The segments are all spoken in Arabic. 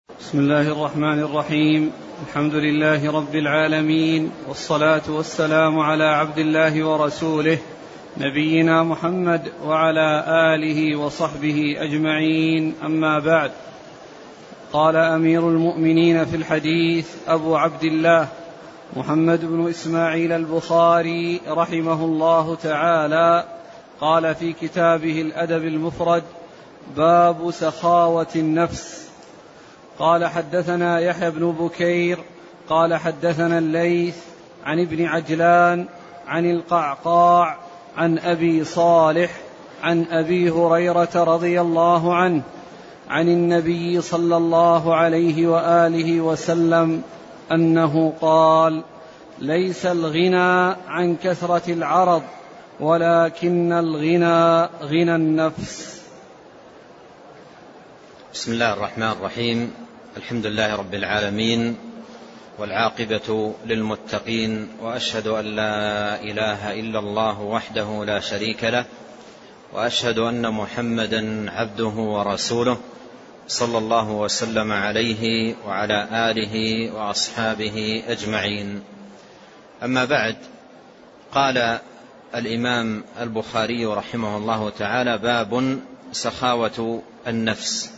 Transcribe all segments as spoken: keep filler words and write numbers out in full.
بسم الله الرحمن الرحيم. الحمد لله رب العالمين، والصلاة والسلام على عبد الله ورسوله نبينا محمد وعلى آله وصحبه أجمعين، أما بعد. قال أمير المؤمنين في الحديث أبو عبد الله محمد بن إسماعيل البخاري رحمه الله تعالى، قال في كتابه الأدب المفرد: باب سخاوة النفس. قال حدثنا يحيى بن بكير قال حدثنا الليث عن ابن عجلان عن القعقاع عن أبي صالح عن أبي هريرة رضي الله عنه عن النبي صلى الله عليه وآله وسلم أنه قال: ليس الغنى عن كثرة العرض، ولكن الغنى غنى النفس. بسم الله الرحمن الرحيم. الحمد لله رب العالمين، والعاقبة للمتقين، وأشهد أن لا إله إلا الله وحده لا شريك له، وأشهد أن محمدا عبده ورسوله صلى الله وسلم عليه وعلى آله وأصحابه أجمعين. أما بعد، قال الإمام البخاري رحمه الله تعالى: باب سخاوة النفس.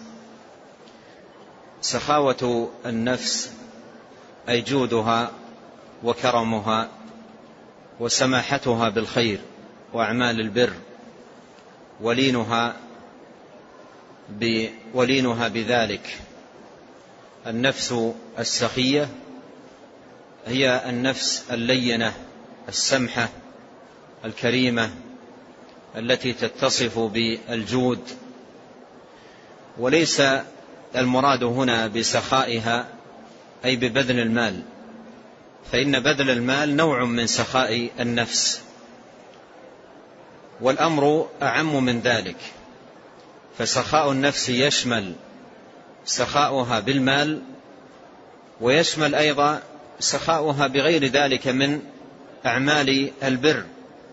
سخاوة النفس أي جودها وكرمها وسماحتها بالخير وأعمال البر، ولينها ولينها بذلك. النفس السخية هي النفس اللينة السمحة الكريمة التي تتصف بالجود، وليس المراد هنا بسخائها أي ببذل المال، فإن بذل المال نوع من سخاء النفس، والأمر أعم من ذلك. فسخاء النفس يشمل سخاؤها بالمال، ويشمل أيضا سخاؤها بغير ذلك من أعمال البر،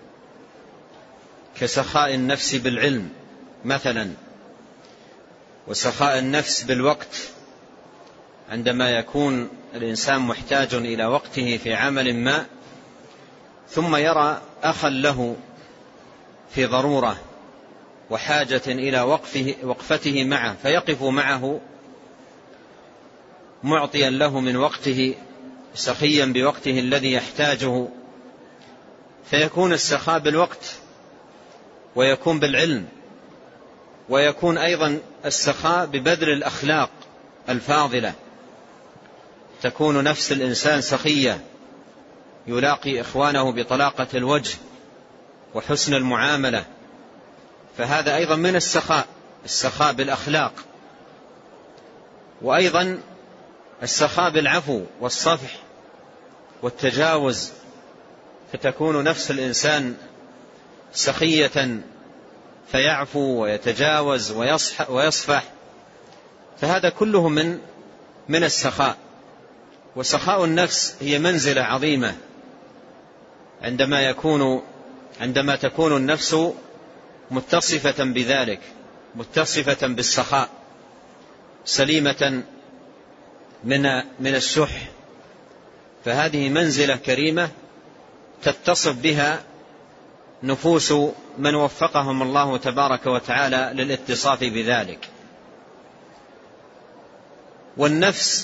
كسخاء النفس بالعلم مثلا، وسخاء النفس بالوقت، عندما يكون الإنسان محتاج إلى وقته في عمل ما، ثم يرى أخا له في ضرورة وحاجة إلى وقفه وقفته معه، فيقف معه معطيا له من وقته، سخيا بوقته الذي يحتاجه، فيكون السخاء بالوقت، ويكون بالعلم، ويكون أيضا السخاء ببذل الأخلاق الفاضلة. تكون نفس الإنسان سخية، يلاقي إخوانه بطلاقة الوجه وحسن المعاملة، فهذا أيضا من السخاء، السخاء بالأخلاق. وأيضا السخاء بالعفو والصفح والتجاوز، فتكون نفس الإنسان سخية فيعفو ويتجاوز ويصفح، فهذا كله من من السخاء. وسخاء النفس هي منزلة عظيمة عندما يكون عندما تكون النفس متصفة بذلك، متصفة بالسخاء، سليمة من من الشح، فهذه منزلة كريمة تتصف بها نفوس من وفقهم الله تبارك وتعالى للاتصاف بذلك. والنفس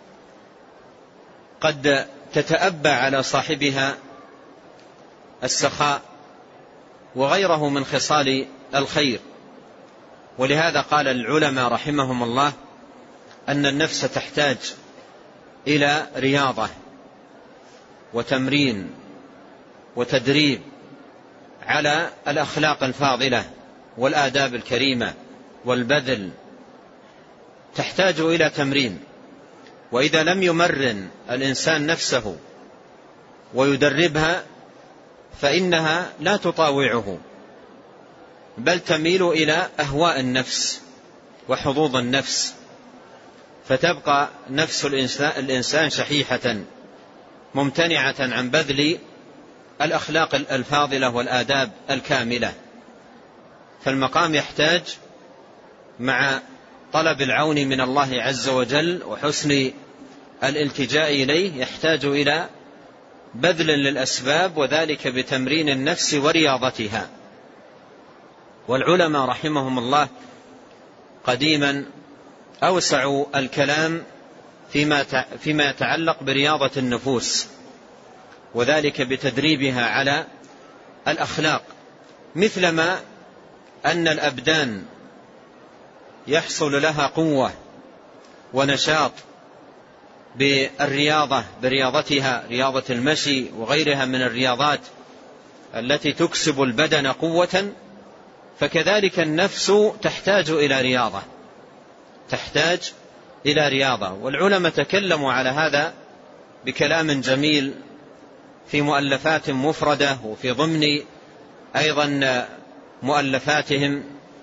قد تتأبى على صاحبها السخاء وغيره من خصال الخير، ولهذا قال العلماء رحمهم الله أن النفس تحتاج إلى رياضة وتمرين وتدريب على الأخلاق الفاضلة والآداب الكريمة والبذل، تحتاج إلى تمرين. وإذا لم يمرن الإنسان نفسه ويدربها فإنها لا تطاوعه، بل تميل إلى أهواء النفس وحظوظ النفس، فتبقى نفس الإنسان شحيحة ممتنعة عن بذل الأخلاق الفاضلة والآداب الكاملة. فالمقام يحتاج مع طلب العون من الله عز وجل وحسن الالتجاء إليه يحتاج إلى بذل للأسباب، وذلك بتمرين النفس ورياضتها. والعلماء رحمهم الله قديما أوسعوا الكلام فيما فيما يتعلق برياضة النفوس، وذلك بتدريبها على الأخلاق، مثلما أن الأبدان يحصل لها قوة ونشاط بالرياضة برياضتها، رياضة المشي وغيرها من الرياضات التي تكسب البدن قوة، فكذلك النفس تحتاج إلى رياضة تحتاج إلى رياضة. والعلماء تكلموا على هذا بكلام جميل في مؤلفات مفردة وفي ضمن أيضا مؤلفاتهم.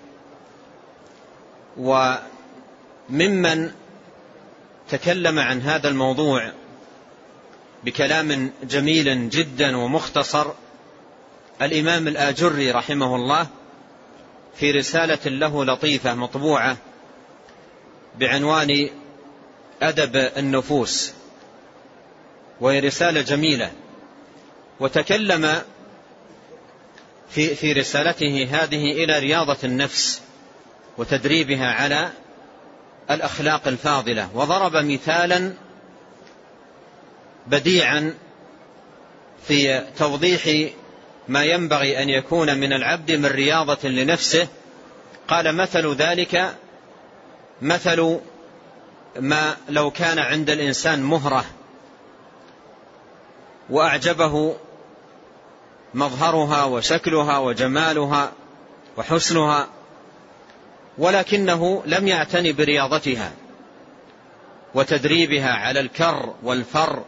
وممن تكلم عن هذا الموضوع بكلام جميل جدا ومختصر الإمام الآجري رحمه الله في رسالة له لطيفة مطبوعة بعنوان أدب النفوس، وهي رسالة جميلة. وتكلم في في رسالته هذه إلى رياضة النفس وتدريبها على الأخلاق الفاضلة، وضرب مثالا بديعا في توضيح ما ينبغي أن يكون من العبد من رياضة لنفسه. قال: مثل ذلك مثل ما لو كان عند الإنسان مهرة وأعجبه مظهرها وشكلها وجمالها وحسنها، ولكنه لم يعتني برياضتها وتدريبها على الكر والفر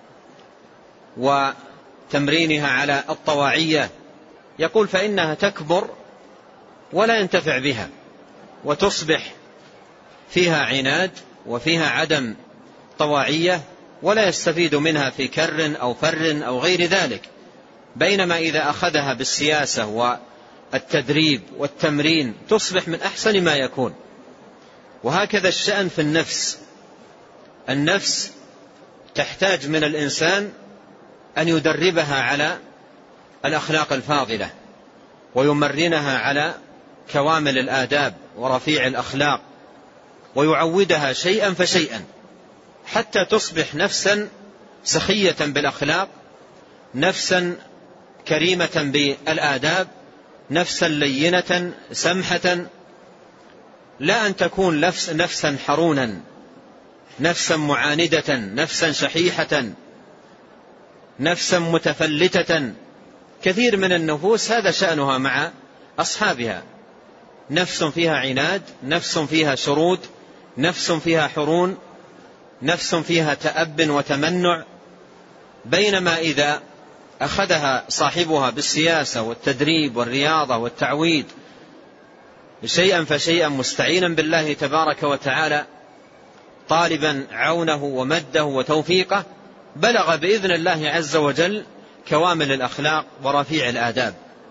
وتمرينها على الطواعية، يقول فإنها تكبر ولا ينتفع بها، وتصبح فيها عناد وفيها عدم طواعية، ولا يستفيد منها في كر أو فر أو غير ذلك. بينما إذا أخذها بالسياسة والتدريب والتمرين تصبح من أحسن ما يكون. وهكذا الشأن في النفس. النفس تحتاج من الإنسان أن يدربها على الأخلاق الفاضلة، ويمرنها على كوامل الآداب ورفيع الأخلاق، ويعودها شيئا فشيئا حتى تصبح نفسا سخية بالأخلاق، نفسا كريمة بالآداب، نفسا لينة سمحة، لا أن تكون نفس نفسا حرونا، نفسا معاندة، نفسا شحيحة، نفسا متفلتة. كثير من النفوس هذا شأنها مع أصحابها، نفس فيها عناد، نفس فيها شرود، نفس فيها حرون، نفس فيها تأب وتمنع. بينما إذا أخذها صاحبها بالسياسة والتدريب والرياضة والتعويد شيئا فشيئا، مستعينا بالله تبارك وتعالى، طالبا عونه ومده وتوفيقه، بلغ بإذن الله عز وجل كوامل الأخلاق ورفيع الآداب.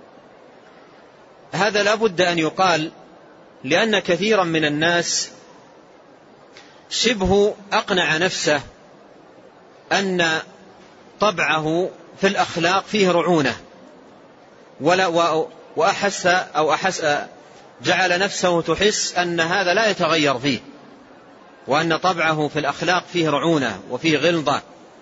هذا لا بد أن يقال، لأن كثيرا من الناس شبه أقنع نفسه أن طبعه في الأخلاق فيه رعونة، ولا وأحس أو أحس جعل نفسه تحس أن هذا لا يتغير فيه، وأن طبعه في الأخلاق فيه رعونة وفيه غلظة.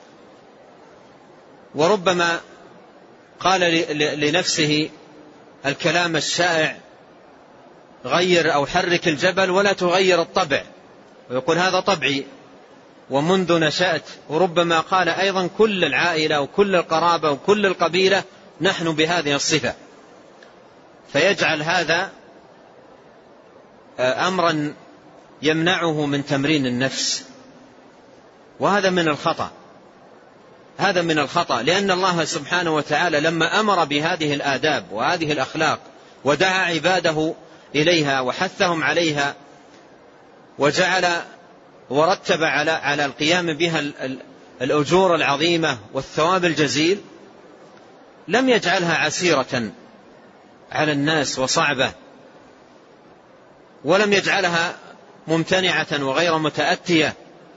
وربما قال لنفسه الكلام الشائع: غير أو حرك الجبل ولا تغير الطبع، ويقول هذا طبعي ومنذ نشأت. وربما قال أيضا كل العائلة وكل القرابة وكل القبيلة نحن بهذه الصفة، فيجعل هذا أمرا يمنعه من تمرين النفس. وهذا من الخطأ، هذا من الخطأ، لأن الله سبحانه وتعالى لما أمر بهذه الآداب وهذه الأخلاق ودعا عباده إليها وحثهم عليها وجعل ورتب على على القيام بها الأجور العظيمة والثواب الجزيل، لم يجعلها عسيرة على الناس وصعبة، ولم يجعلها ممتنعة وغير متأتية،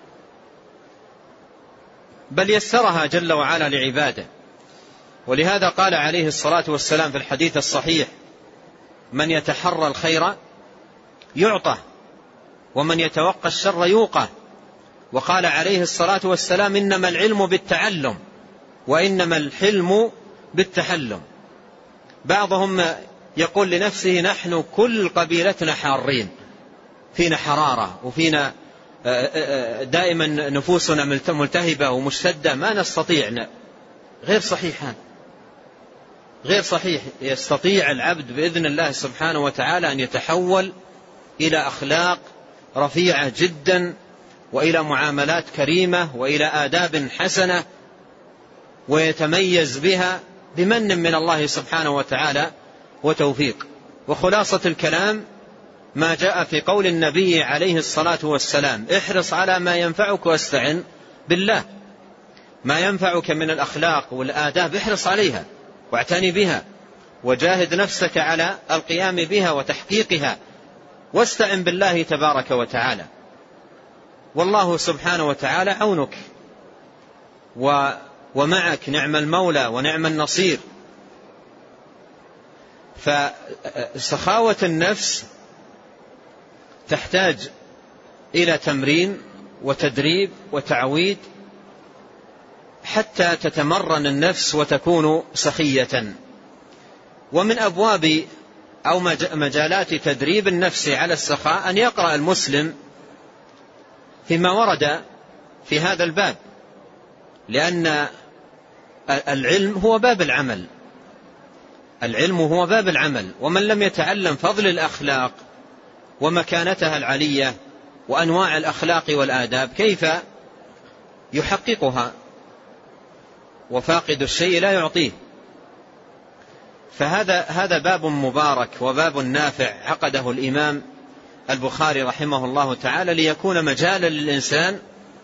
بل يسرها جل وعلا لعباده. ولهذا قال عليه الصلاة والسلام في الحديث الصحيح: من يتحرى الخير يعطى، ومن يتوقى الشر يوقى. وقال عليه الصلاة والسلام: إنما العلم بالتعلم، وإنما الحلم بالتحلم. بعضهم يقول لنفسه: نحن كل قبيلتنا حارين، فينا حرارة وفينا دائما نفوسنا ملتهبة ومشتدة، ما نستطيع. غير صحيح، غير صحيح. يستطيع العبد بإذن الله سبحانه وتعالى أن يتحول إلى أخلاق رفيعة جدا، وإلى معاملات كريمة، وإلى آداب حسنة، ويتميز بها بمن من الله سبحانه وتعالى وتوفيق. وخلاصة الكلام ما جاء في قول النبي عليه الصلاة والسلام: احرص على ما ينفعك واستعن بالله. ما ينفعك من الأخلاق والآداب احرص عليها واعتني بها، وجاهد نفسك على القيام بها وتحقيقها، واستعن بالله تبارك وتعالى، والله سبحانه وتعالى عونك ومعك، نعم المولى ونعم النصير. فسخاوة النفس تحتاج إلى تمرين وتدريب وتعويد حتى تتمرن النفس وتكون سخية. ومن أبواب أو مجالات تدريب النفس على السخاء أن يقرأ المسلم فيما ورد في هذا الباب، لأن العلم هو باب العمل، العلم هو باب العمل. ومن لم يتعلم فضل الأخلاق ومكانتها العلية وأنواع الأخلاق والآداب كيف يحققها؟ وفاقد الشيء لا يعطيه. فهذا هذا باب مبارك وباب نافع عقده الإمام البخاري رحمه الله تعالى ليكون مجالا للإنسان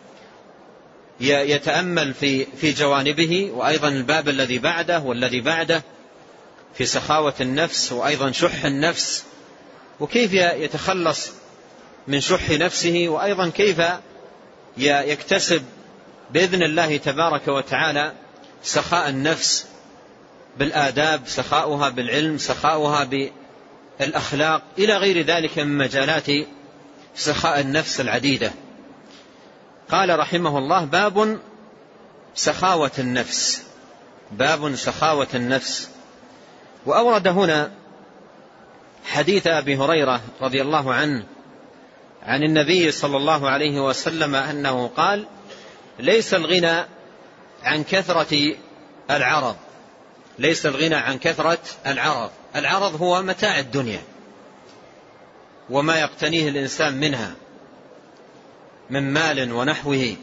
يتأمل في في جوانبه. وأيضا الباب الذي بعده والذي بعده في سخاوة النفس، وأيضا شح النفس، وكيف يتخلص من شح نفسه، وأيضا كيف يكتسب بإذن الله تبارك وتعالى سخاء النفس بالآداب، سخاؤها بالعلم، سخاؤها بالأخلاق، إلى غير ذلك من مجالات سخاء النفس العديدة. قال رحمه الله: باب سخاوة النفس، باب سخاوة النفس. وأورد هنا حديث أبي هريرة رضي الله عنه عن النبي صلى الله عليه وسلم أنه قال: ليس الغنى عن كثرة العرض، ليس الغنى عن كثرة العرض. العرض هو متاع الدنيا وما يقتنيه الإنسان منها من مال ونحوه.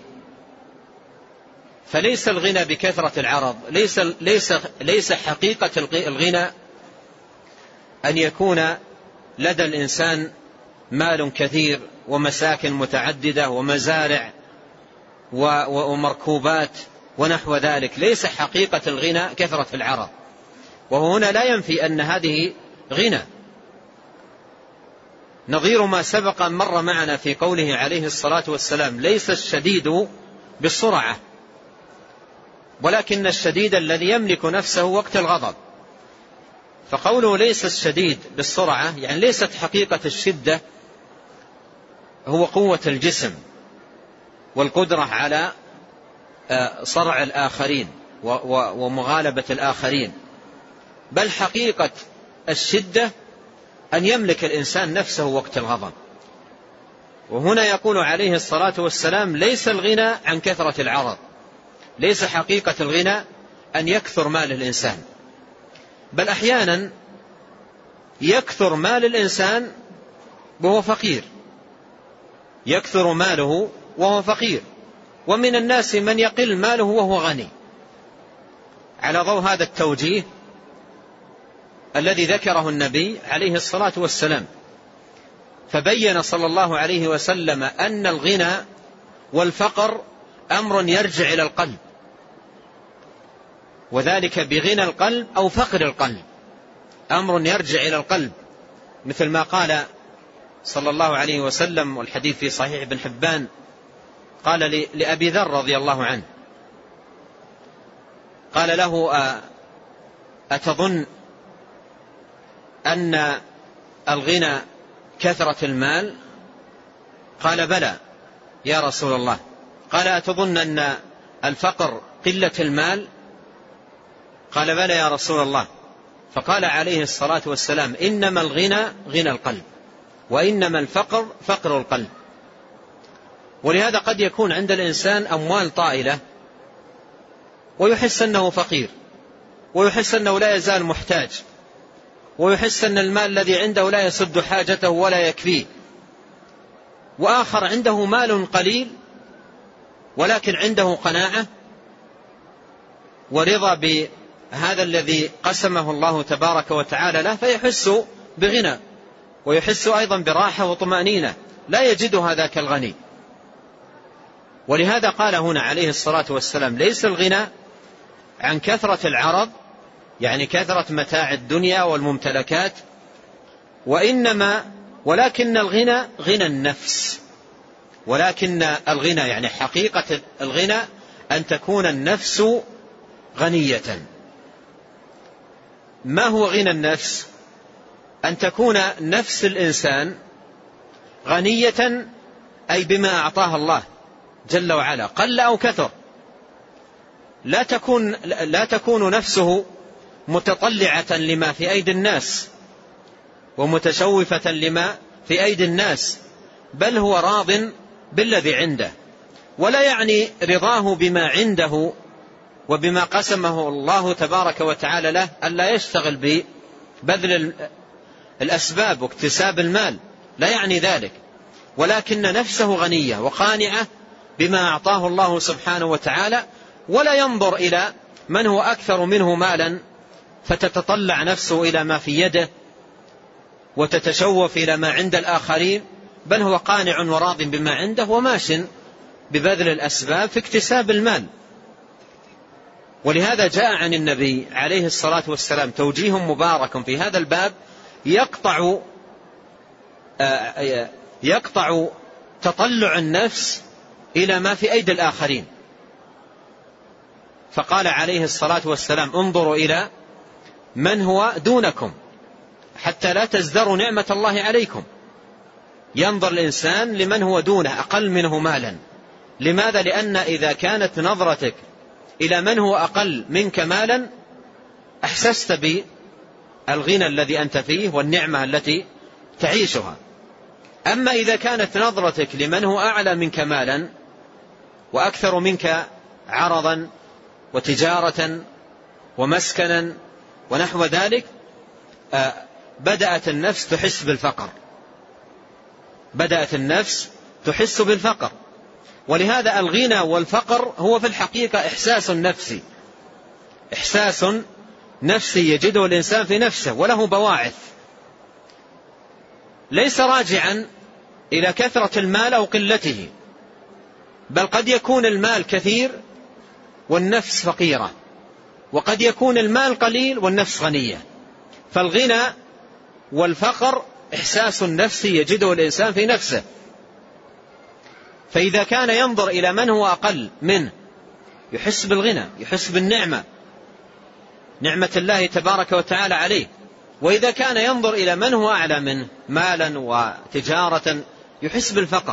فليس الغنى بكثرة العرض، ليس, ليس, ليس حقيقة الغنى أن يكون لدى الإنسان مال كثير ومساكن متعددة ومزارع ومركوبات ونحو ذلك. ليس حقيقة الغنى كثرة العرض، وهو هنا لا ينفي أن هذه غنى، نظير ما سبق مر معنا في قوله عليه الصلاة والسلام: ليس الشديد بالسرعة، ولكن الشديد الذي يملك نفسه وقت الغضب. فقوله ليس الشديد بالسرعة يعني ليست حقيقة الشدة هو قوة الجسم والقدرة على صرع الآخرين ومغالبة الآخرين، بل حقيقة الشدة أن يملك الإنسان نفسه وقت الغضب. وهنا يقول عليه الصلاة والسلام: ليس الغنى عن كثرة العرض، ليس حقيقة الغنى أن يكثر مال الإنسان، بل أحيانا يكثر مال الإنسان وهو فقير، يكثر ماله وهو فقير، ومن الناس من يقل ماله وهو غني. على ضوء هذا التوجيه الذي ذكره النبي عليه الصلاة والسلام، فبين صلى الله عليه وسلم أن الغنى والفقر أمر يرجع إلى القلب، وذلك بغنى القلب أو فقر القلب، أمر يرجع إلى القلب، مثل ما قال صلى الله عليه وسلم، والحديث في صحيح ابن حبان، قال لأبي ذر رضي الله عنه، قال له: أتظن أن الغنى كثرة المال؟ قال: بلى يا رسول الله. قال: أتظن أن الفقر قلة المال؟ قال: بلى يا رسول الله. فقال عليه الصلاة والسلام: إنما الغنى غنى القلب، وإنما الفقر فقر القلب. ولهذا قد يكون عند الإنسان أموال طائلة ويحس أنه فقير، ويحس أنه لا يزال محتاج، ويحس أن المال الذي عنده لا يسد حاجته ولا يكفيه. وآخر عنده مال قليل ولكن عنده قناعة ورضا بهذا الذي قسمه الله تبارك وتعالى له، فيحس بغنى ويحس أيضا براحة وطمأنينة لا يجدها ذاك الغني. ولهذا قال هنا عليه الصلاة والسلام: ليس الغنى عن كثرة العرض، يعني كثرة متاع الدنيا والممتلكات، وإنما ولكن الغنى غنى النفس. ولكن الغنى يعني حقيقة الغنى أن تكون النفس غنية. ما هو غنى النفس؟ أن تكون نفس الإنسان غنية، أي بما أعطاها الله جل وعلا قل أو كثر. لا تكون, لا تكون نفسه متطلعة لما في أيدي الناس ومتشوفة لما في أيدي الناس، بل هو راض بالذي عنده. ولا يعني رضاه بما عنده وبما قسمه الله تبارك وتعالى له ألا يشتغل ببذل الأسباب واكتساب المال، لا يعني ذلك، ولكن نفسه غنية وقانعة بما أعطاه الله سبحانه وتعالى، ولا ينظر إلى من هو أكثر منه مالا فتتطلع نفسه إلى ما في يده وتتشوف إلى ما عند الآخرين، بل هو قانع وراض بما عنده وماش ببذل الأسباب في اكتساب المال. ولهذا جاء عن النبي عليه الصلاة والسلام توجيه مبارك في هذا الباب يقطع يقطع تطلع النفس إلى ما في أيدي الآخرين. فقال عليه الصلاة والسلام: انظروا إلى من هو دونكم حتى لا تزدروا نعمة الله عليكم. ينظر الإنسان لمن هو دونه أقل منه مالا. لماذا؟ لأن إذا كانت نظرتك إلى من هو أقل منك مالا أحسست بالغنى الذي أنت فيه والنعمة التي تعيشها. أما إذا كانت نظرتك لمن هو أعلى منك مالا وأكثر منك عرضا وتجارة ومسكنا ونحو ذلك، بدأت النفس تحس بالفقر بدأت النفس تحس بالفقر. ولهذا الغنى والفقر هو في الحقيقة إحساس نفسي إحساس نفسي يجده الإنسان في نفسه، وله بواعث، ليس راجعا إلى كثرة المال أو قلته، بل قد يكون المال كثير والنفس فقيرة، وقد يكون المال قليل والنفس غنية. فالغنى والفقر إحساس نفسي يجده الإنسان في نفسه. فإذا كان ينظر إلى من هو أقل منه يحس بالغنى، يحس بالنعمة، نعمة الله تبارك وتعالى عليه. وإذا كان ينظر إلى من هو أعلى منه مالا وتجارة يحس بالفقر.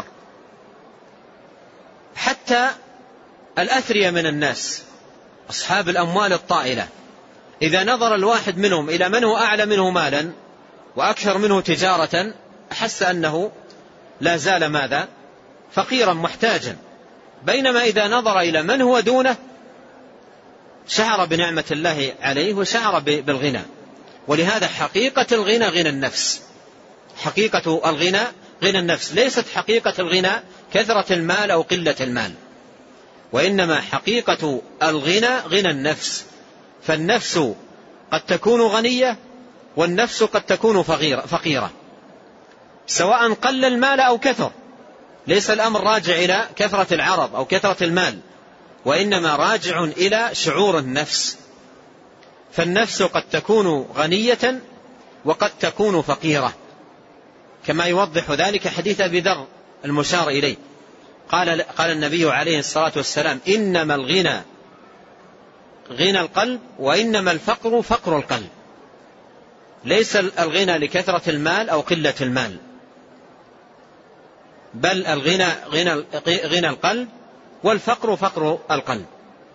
حتى الأثرياء من الناس أصحاب الأموال الطائلة إذا نظر الواحد منهم إلى من هو أعلى منه مالا وأكثر منه تجارة أحس أنه لا زال ماذا؟ فقيرا محتاجا. بينما إذا نظر إلى من هو دونه شعر بنعمة الله عليه وشعر بالغنى. ولهذا حقيقة الغنى غنى النفس حقيقة الغنى غنى النفس ليست حقيقة الغنى كثرة المال أو قلة المال، وإنما حقيقة الغنى غنى النفس. فالنفس قد تكون غنية والنفس قد تكون فقيرة، سواء قل المال أو كثر. ليس الأمر راجع إلى كثرة العرض أو كثرة المال، وإنما راجع إلى شعور النفس. فالنفس قد تكون غنية وقد تكون فقيرة، كما يوضح ذلك حديث أبي ذر المشار إليه. قال, قال النبي عليه الصلاة والسلام: إنما الغنى غنى القلب، وإنما الفقر فقر القلب. ليس الغنى لكثرة المال أو قلة المال، بل الغنى غنى, غنى القلب، والفقر فقر القلب.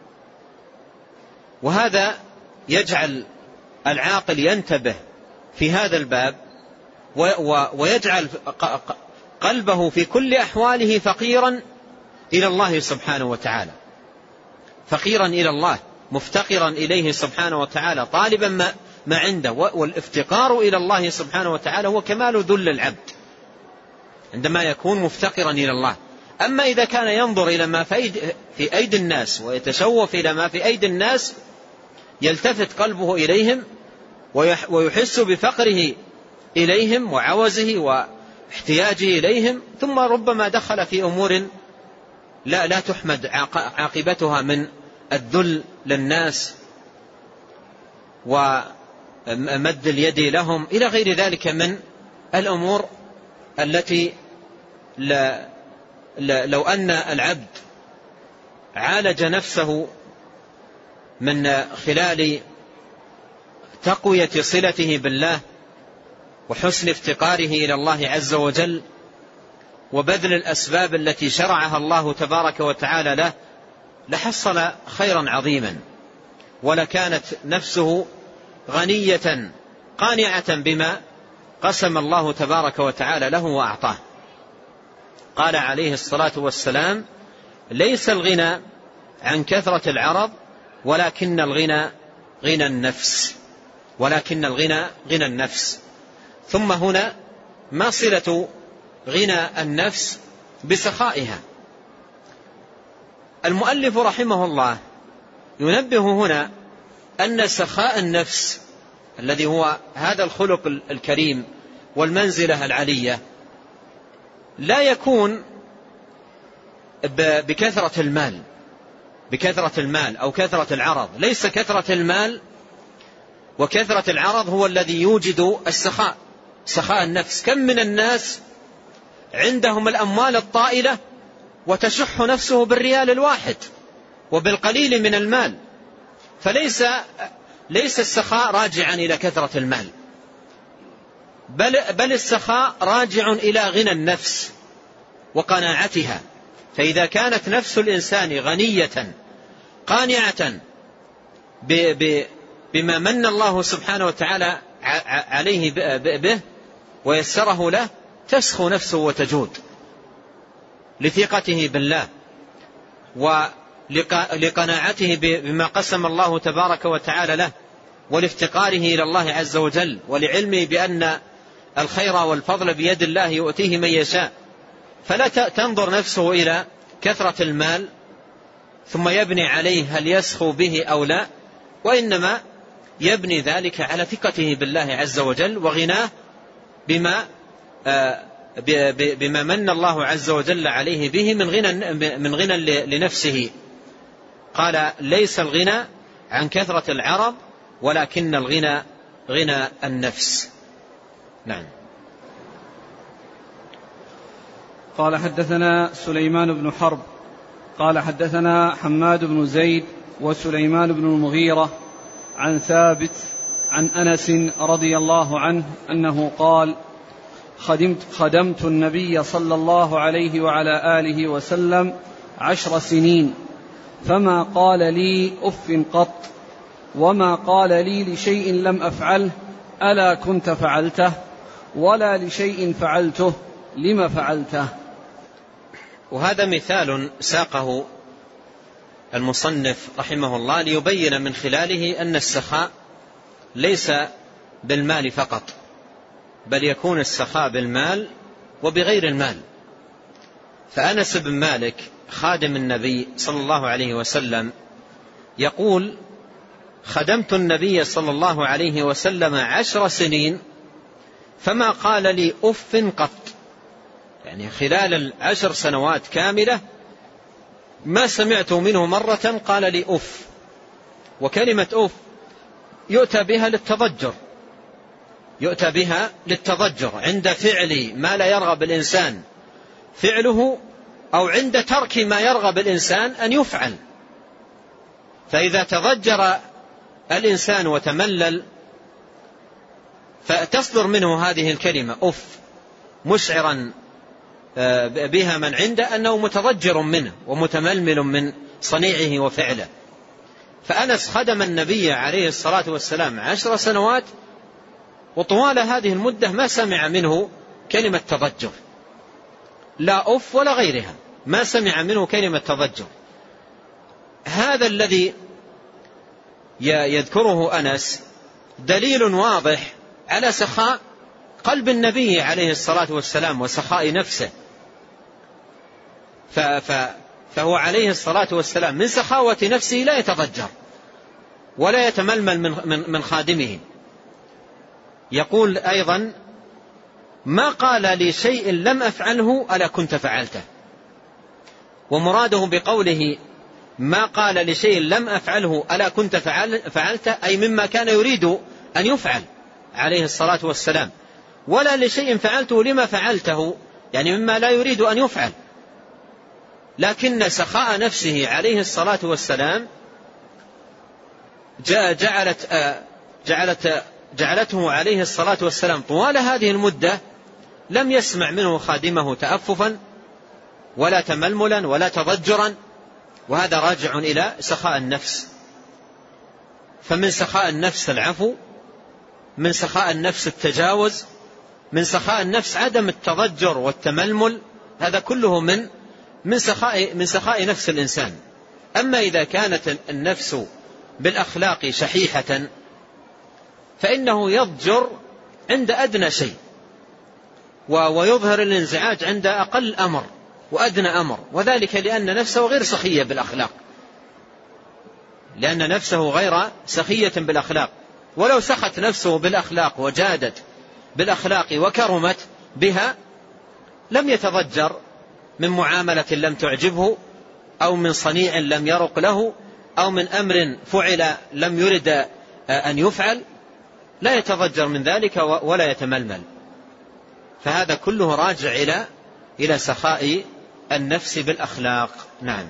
وهذا يجعل العاقل ينتبه في هذا الباب، ويجعل قلبه في كل أحواله فقيرا إلى الله سبحانه وتعالى، فقيرا إلى الله، مفتقرا إليه سبحانه وتعالى، طالبا ما, ما عنده. والافتقار إلى الله سبحانه وتعالى هو كمال ذل العبد عندما يكون مفتقرا إلى الله. أما إذا كان ينظر إلى ما في أيدي الناس ويتشوف إلى ما في أيدي الناس، يلتفت قلبه إليهم ويحس بفقره إليهم وعوزه واحتياجه إليهم، ثم ربما دخل في أمور لا, لا تحمد عاقبتها من الذل للناس ومد اليد لهم إلى غير ذلك من الأمور التي لا لو أن العبد عالج نفسه من خلال تقوية صلته بالله وحسن افتقاره إلى الله عز وجل وبذل الأسباب التي شرعها الله تبارك وتعالى له، لحصل خيرا عظيما، ولكانت نفسه غنية قانعة بما قسم الله تبارك وتعالى له وأعطاه. قال عليه الصلاة والسلام: ليس الغنى عن كثرة العرض، ولكن الغنى غنى النفس، ولكن الغنى غنى النفس. ثم هنا ما صلة غنى النفس بسخائها؟ المؤلف رحمه الله ينبه هنا أن سخاء النفس الذي هو هذا الخلق الكريم والمنزلة العلية لا يكون بكثرة المال بكثرة المال أو كثرة العرض. ليس كثرة المال وكثرة العرض هو الذي يوجد السخاء، سخاء النفس. كم من الناس عندهم الأموال الطائلة وتشح نفسه بالريال الواحد وبالقليل من المال، فليس ليس السخاء راجعا إلى كثرة المال، بل, بل السخاء راجع إلى غنى النفس وقناعتها. فإذا كانت نفس الإنسان غنية قانعة بما من الله سبحانه وتعالى عليه به ويسره له، تسخو نفسه وتجود لثقته بالله ولقناعته بما قسم الله تبارك وتعالى له، ولافتقاره إلى الله عز وجل، ولعلمه بأن الخير والفضل بيد الله يؤتيه من يشاء. فلا تنظر نفسه إلى كثرة المال ثم يبني عليه هل يسخو به أو لا، وإنما يبني ذلك على ثقته بالله عز وجل وغناه بما بما من الله عز وجل عليه به من غنى من غنى لنفسه. قال: ليس الغنى عن كثرة العرض، ولكن الغنى غنى النفس. نعم. قال: حدثنا سليمان بن حرب قال حدثنا حماد بن زيد وسليمان بن المغيرة عن ثابت عن أنس رضي الله عنه أنه قال: خدمت, خدمت النبي صلى الله عليه وعلى آله وسلم عشر سنين، فما قال لي أف قط، وما قال لي لشيء لم أفعله ألا كنت فعلته، ولا لشيء فعلته لم فعلته. وهذا مثال ساقه المصنف رحمه الله ليبين من خلاله أن السخاء ليس بالمال فقط، بل يكون السخاء بالمال وبغير المال. فأنس بن مالك خادم النبي صلى الله عليه وسلم يقول: خدمت النبي صلى الله عليه وسلم عشر سنين فما قال لي أف قط، يعني خلال العشر سنوات كاملة ما سمعت منه مرة قال لي أف. وكلمة أف يؤتى بها للتضجر، يؤتى بها للتضجر عند فعل ما لا يرغب الإنسان فعله، أو عند ترك ما يرغب الإنسان أن يفعل. فإذا تضجر الإنسان وتملل فتصدر منه هذه الكلمة أف، مشعرا بها من عنده أنه متضجر منه ومتململ من صنيعه وفعله. فأنس خدم النبي عليه الصلاة والسلام عشر سنوات، وطوال هذه المدة ما سمع منه كلمة تضجر، لا أف ولا غيرها، ما سمع منه كلمة تضجر. هذا الذي يذكره أنس دليل واضح على سخاء قلب النبي عليه الصلاة والسلام وسخاء نفسه. فهو عليه الصلاة والسلام من سخاوة نفسه لا يتضجر ولا يتململ من من خادمه. يقول أيضا: ما قال لي شيء لم أفعله ألا كنت فعلته. ومراده بقوله ما قال لشيء لم أفعله ألا كنت فعلته أي مما كان يريد أن يفعل عليه الصلاة والسلام، ولا لشيء فعلته لما فعلته، يعني مما لا يريد أن يفعل. لكن سخاء نفسه عليه الصلاة والسلام جعلت جعلت جعلته عليه الصلاة والسلام طوال هذه المدة لم يسمع منه خادمه تأففا ولا تململا ولا تضجرا، وهذا راجع إلى سخاء النفس. فمن سخاء النفس العفو، من سخاء النفس التجاوز، من سخاء النفس عدم التضجر والتململ، هذا كله من من سخاء من سخاء نفس الإنسان. أما إذا كانت النفس بالأخلاق شحيحة فإنه يضجر عند أدنى شيء ويظهر الانزعاج عند أقل أمر وأدنى أمر، وذلك لأن نفسه غير سخية بالأخلاق، لأن نفسه غير سخية بالأخلاق. ولو سخت نفسه بالأخلاق وجادت بالأخلاق وكرمت بها لم يتضجر من معاملة لم تعجبه، أو من صنيع لم يرق له، أو من أمر فعل لم يرد أن يفعل، لا يتضجر من ذلك ولا يتململ. فهذا كله راجع إلى إلى سخاء النفس بالأخلاق. نعم.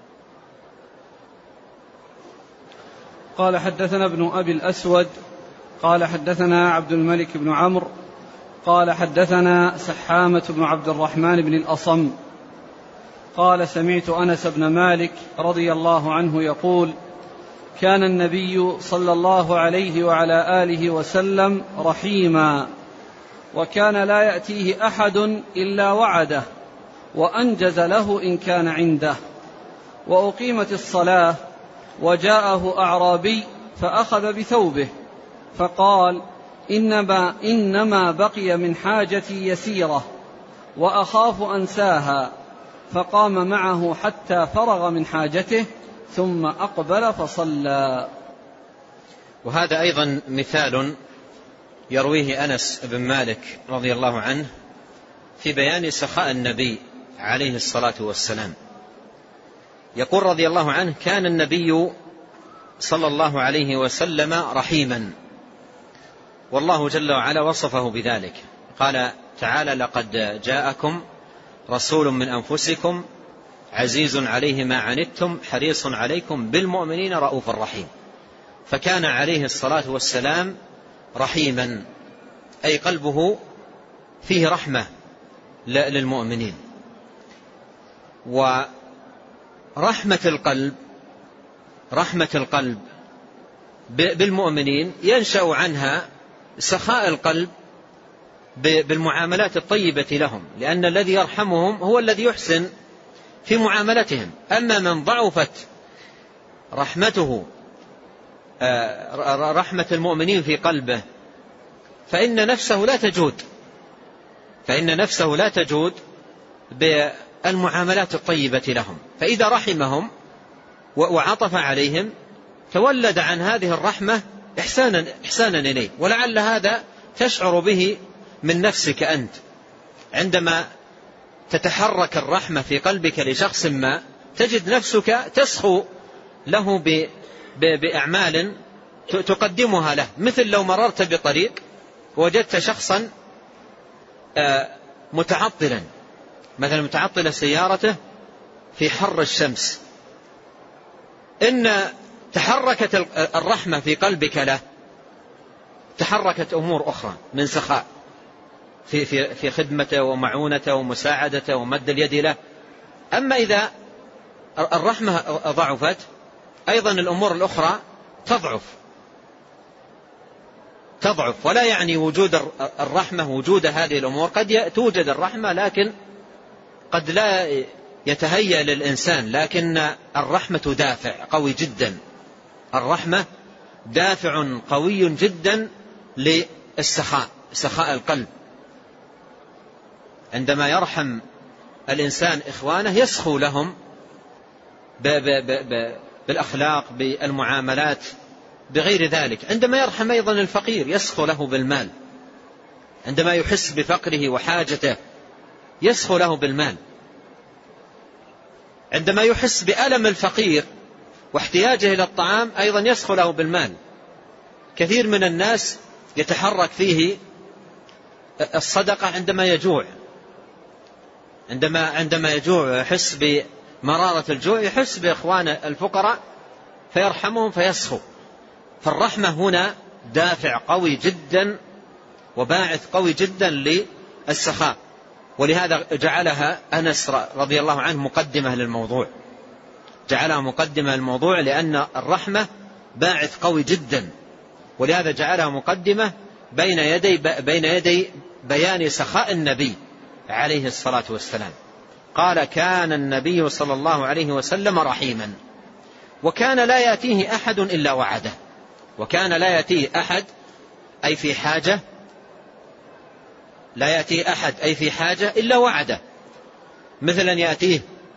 قال حدثنا ابن أبي الأسود قال حدثنا عبد الملك بن عمرو قال حدثنا سحامة بن عبد الرحمن بن الأصم قال سمعت أنس بن مالك رضي الله عنه يقول: كان النبي صلى الله عليه وعلى آله وسلم رحيما، وكان لا يأتيه أحد إلا وعده وأنجز له إن كان عنده. وأقيمت الصلاة وجاءه أعرابي فأخذ بثوبه فقال: إنما, إنما بقي من حاجتي يسيرة وأخاف أنساها، فقام معه حتى فرغ من حاجته ثم أقبل فصلى. وهذا أيضا مثال يرويه أنس بن مالك رضي الله عنه في بيان سخاء النبي عليه الصلاة والسلام. يقول رضي الله عنه: كان النبي صلى الله عليه وسلم رحيما، والله جل وعلا وصفه بذلك. قال تعالى: لقد جاءكم رسول من أنفسكم عزيز عليه ما عنتم حريص عليكم بالمؤمنين رؤوف رحيم. فكان عليه الصلاة والسلام رحيما، أي قلبه فيه رحمة للمؤمنين. ورحمة القلب رحمة القلب بالمؤمنين ينشأ عنها سخاء القلب بالمعاملات الطيبة لهم، لأن الذي يرحمهم هو الذي يحسن في معاملتهم. أما من ضعفت رحمته رحمة المؤمنين في قلبه فإن نفسه لا تجود فإن نفسه لا تجود بالمعاملات الطيبة لهم. فإذا رحمهم وعطف عليهم تولد عن هذه الرحمة إحسانا, إحسانا إليه. ولعل هذا تشعر به من نفسك أنت عندما تتحرك الرحمة في قلبك لشخص ما، تجد نفسك تسخو له بأعمال تقدمها له. مثل لو مررت بطريق وجدت شخصا متعطلا، مثلا متعطل سيارته في حر الشمس، إن تحركت الرحمة في قلبك له، تحركت أمور أخرى من سخاء في, في, في خدمته ومعونته ومساعدته ومد اليد له. أما إذا الرحمة ضعفت أيضا الأمور الأخرى تضعف تضعف ولا يعني وجود الرحمة وجود هذه الأمور. قد توجد الرحمة لكن قد لا يتهيأ للإنسان، لكن الرحمة دافع قوي جدا، الرحمة دافع قوي جدا للسخاء، سخاء القلب. عندما يرحم الإنسان إخوانه يسخو لهم بالأخلاق، بالمعاملات، بغير ذلك. عندما يرحم أيضا الفقير يسخو له بالمال، عندما يحس بفقره وحاجته يسخو له بالمال، عندما يحس بألم الفقير واحتياجه إلى الطعام أيضا يسخو له بالمال. كثير من الناس يتحرك فيه الصدقة عندما يجوع، عندما عندما يجوع يحس بمرارة الجوع، يحس بإخوان الفقراء فيرحمهم فيسخو. فالرحمة هنا دافع قوي جدا وباعث قوي جدا للسخاء، ولهذا جعلها أنس رضي الله عنه مقدمة للموضوع، جعلها مقدمة للموضوع لأن الرحمة باعث قوي جدا، ولهذا جعلها مقدمة بين يدي بين يدي بيان سخاء النبي عليه الصلاة والسلام. قال: كان النبي صلى الله عليه وسلم رحيما، وكان لا يأتيه أحد إلا وعده. وكان لا يأتيه أحد أي في حاجة، لا يأتيه أحد أي في حاجة إلا وعده. مثلا يأتيه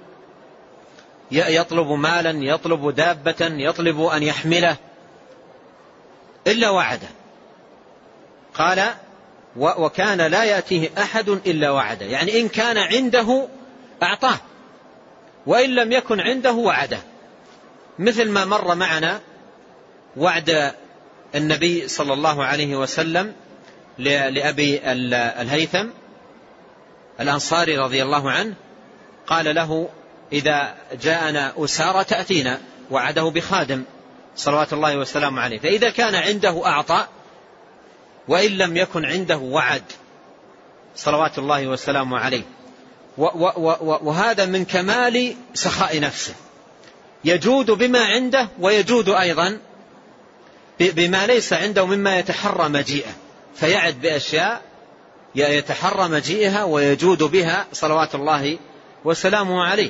يطلب مالا، يطلب دابة، يطلب أن يحمله، إلا وعده. قال: وكان لا يأتيه أحد إلا وعده، يعني إن كان عنده أعطاه، وإن لم يكن عنده وعده. مثل ما مر معنا وعد النبي صلى الله عليه وسلم لأبي الهيثم الأنصاري رضي الله عنه، قال له: إذا جاءنا أسارى تأتينا، وعده بخادم صلوات الله وسلامه عليه، فإذا كان عنده أعطى، وإن لم يكن عنده وعد صلوات الله وسلامه عليه. وهذا من كمال سخاء نفسه، يجود بما عنده ويجود أيضا بما ليس عنده مما يتحرى مجيئه، فيعد بأشياء يتحرى مجيئها ويجود بها صلوات الله وسلامه عليه.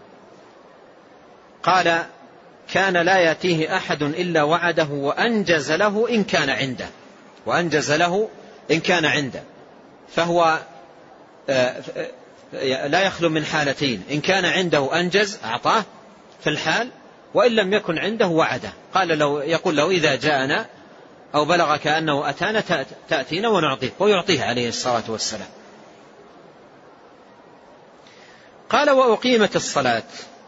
قال: كان لا يأتيه أحد إلا وعده وأنجز له إن كان عنده، وأنجز له إن كان عنده. فهو لا يخلو من حالتين: إن كان عنده أنجز أعطاه في الحال، وإن لم يكن عنده وعده. قال لو يقول له: إذا جاءنا أو بلغ كأنه أتانا تأتينا ونعطيك، ويعطيه عليه الصلاة والسلام. قال: وأقيمت الصلاة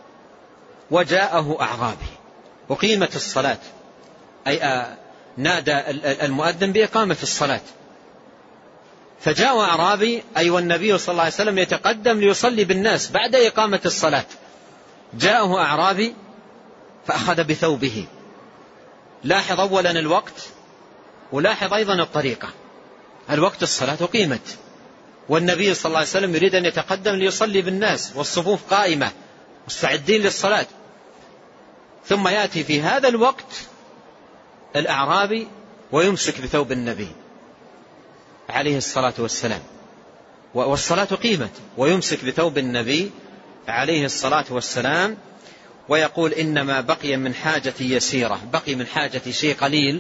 وجاءه أعرابي. أقيمت الصلاة أي نادى المؤذن بإقامة الصلاة، فجاء أعرابي أي والنبي صلى الله عليه وسلم يتقدم ليصلي بالناس بعد إقامة الصلاة. جاءه أعرابي فأخذ بثوبه. لاحظ أولا الوقت، ولاحظ أيضا الطريقة. الوقت الصلاة أقيمت، والنبي صلى الله عليه وسلم يريد أن يتقدم ليصلي بالناس، والصفوف قائمة مستعدين للصلاة، ثم يأتي في هذا الوقت الأعرابي ويمسك بثوب النبي عليه الصلاة والسلام، والصلاة قيمت، ويمسك بثوب النبي عليه الصلاة والسلام ويقول: إنما بقي من حاجتي يسيرة، بقي من حاجتي شيء قليل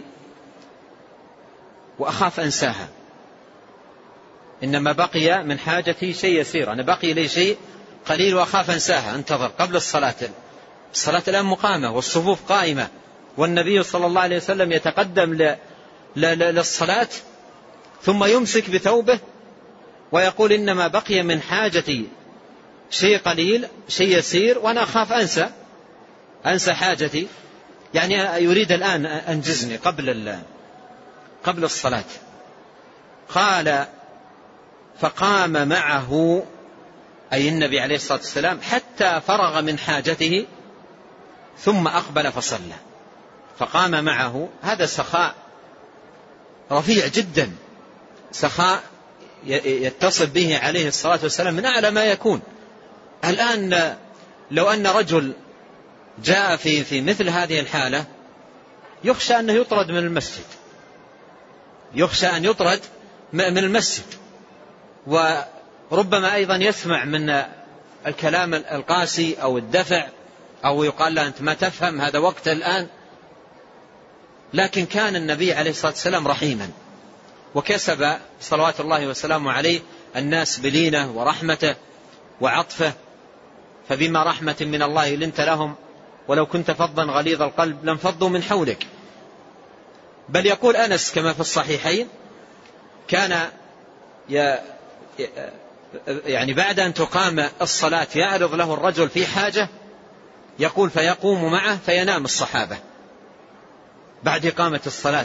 وأخاف أنساها. إنما بقي من حاجتي شيء يسير، أنا بقي لي شيء قليل وأخاف أنساها. انتظر قبل الصلاة، الصلاة الآن مقامة والصفوف قائمة، والنبي صلى الله عليه وسلم يتقدم للصلاة، ثم يمسك بثوبه ويقول: إنما بقي من حاجتي شيء قليل، شيء يسير، وأنا أخاف أنسى أنسى حاجتي. يعني يريد الآن أنجزني قبل قبل الصلاة. قال فقام معه أي النبي عليه الصلاة والسلام حتى فرغ من حاجته ثم أقبل فصلى. فقام معه، هذا سخاء رفيع جدا، سخاء يتصل به عليه الصلاة والسلام من أعلى ما يكون. الآن لو أن رجل جاء في في مثل هذه الحالة يخشى أنه يطرد من المسجد، يخشى أن يطرد من المسجد، وربما أيضا يسمع من الكلام القاسي أو الدفع، أو يقال له أنت ما تفهم، هذا وقت الآن. لكن كان النبي عليه الصلاة والسلام رحيما، وكسب صلوات الله وسلامه عليه الناس بلينه ورحمته وعطفه، فبما رحمة من الله لنت لهم ولو كنت فظا غليظ القلب لانفضوا من حولك. بل يقول أنس كما في الصحيحين كان يعني بعد أن تقام الصلاة يعرض له الرجل في حاجة، يقول فيقوم معه فينام الصحابة بعد إقامة الصلاة،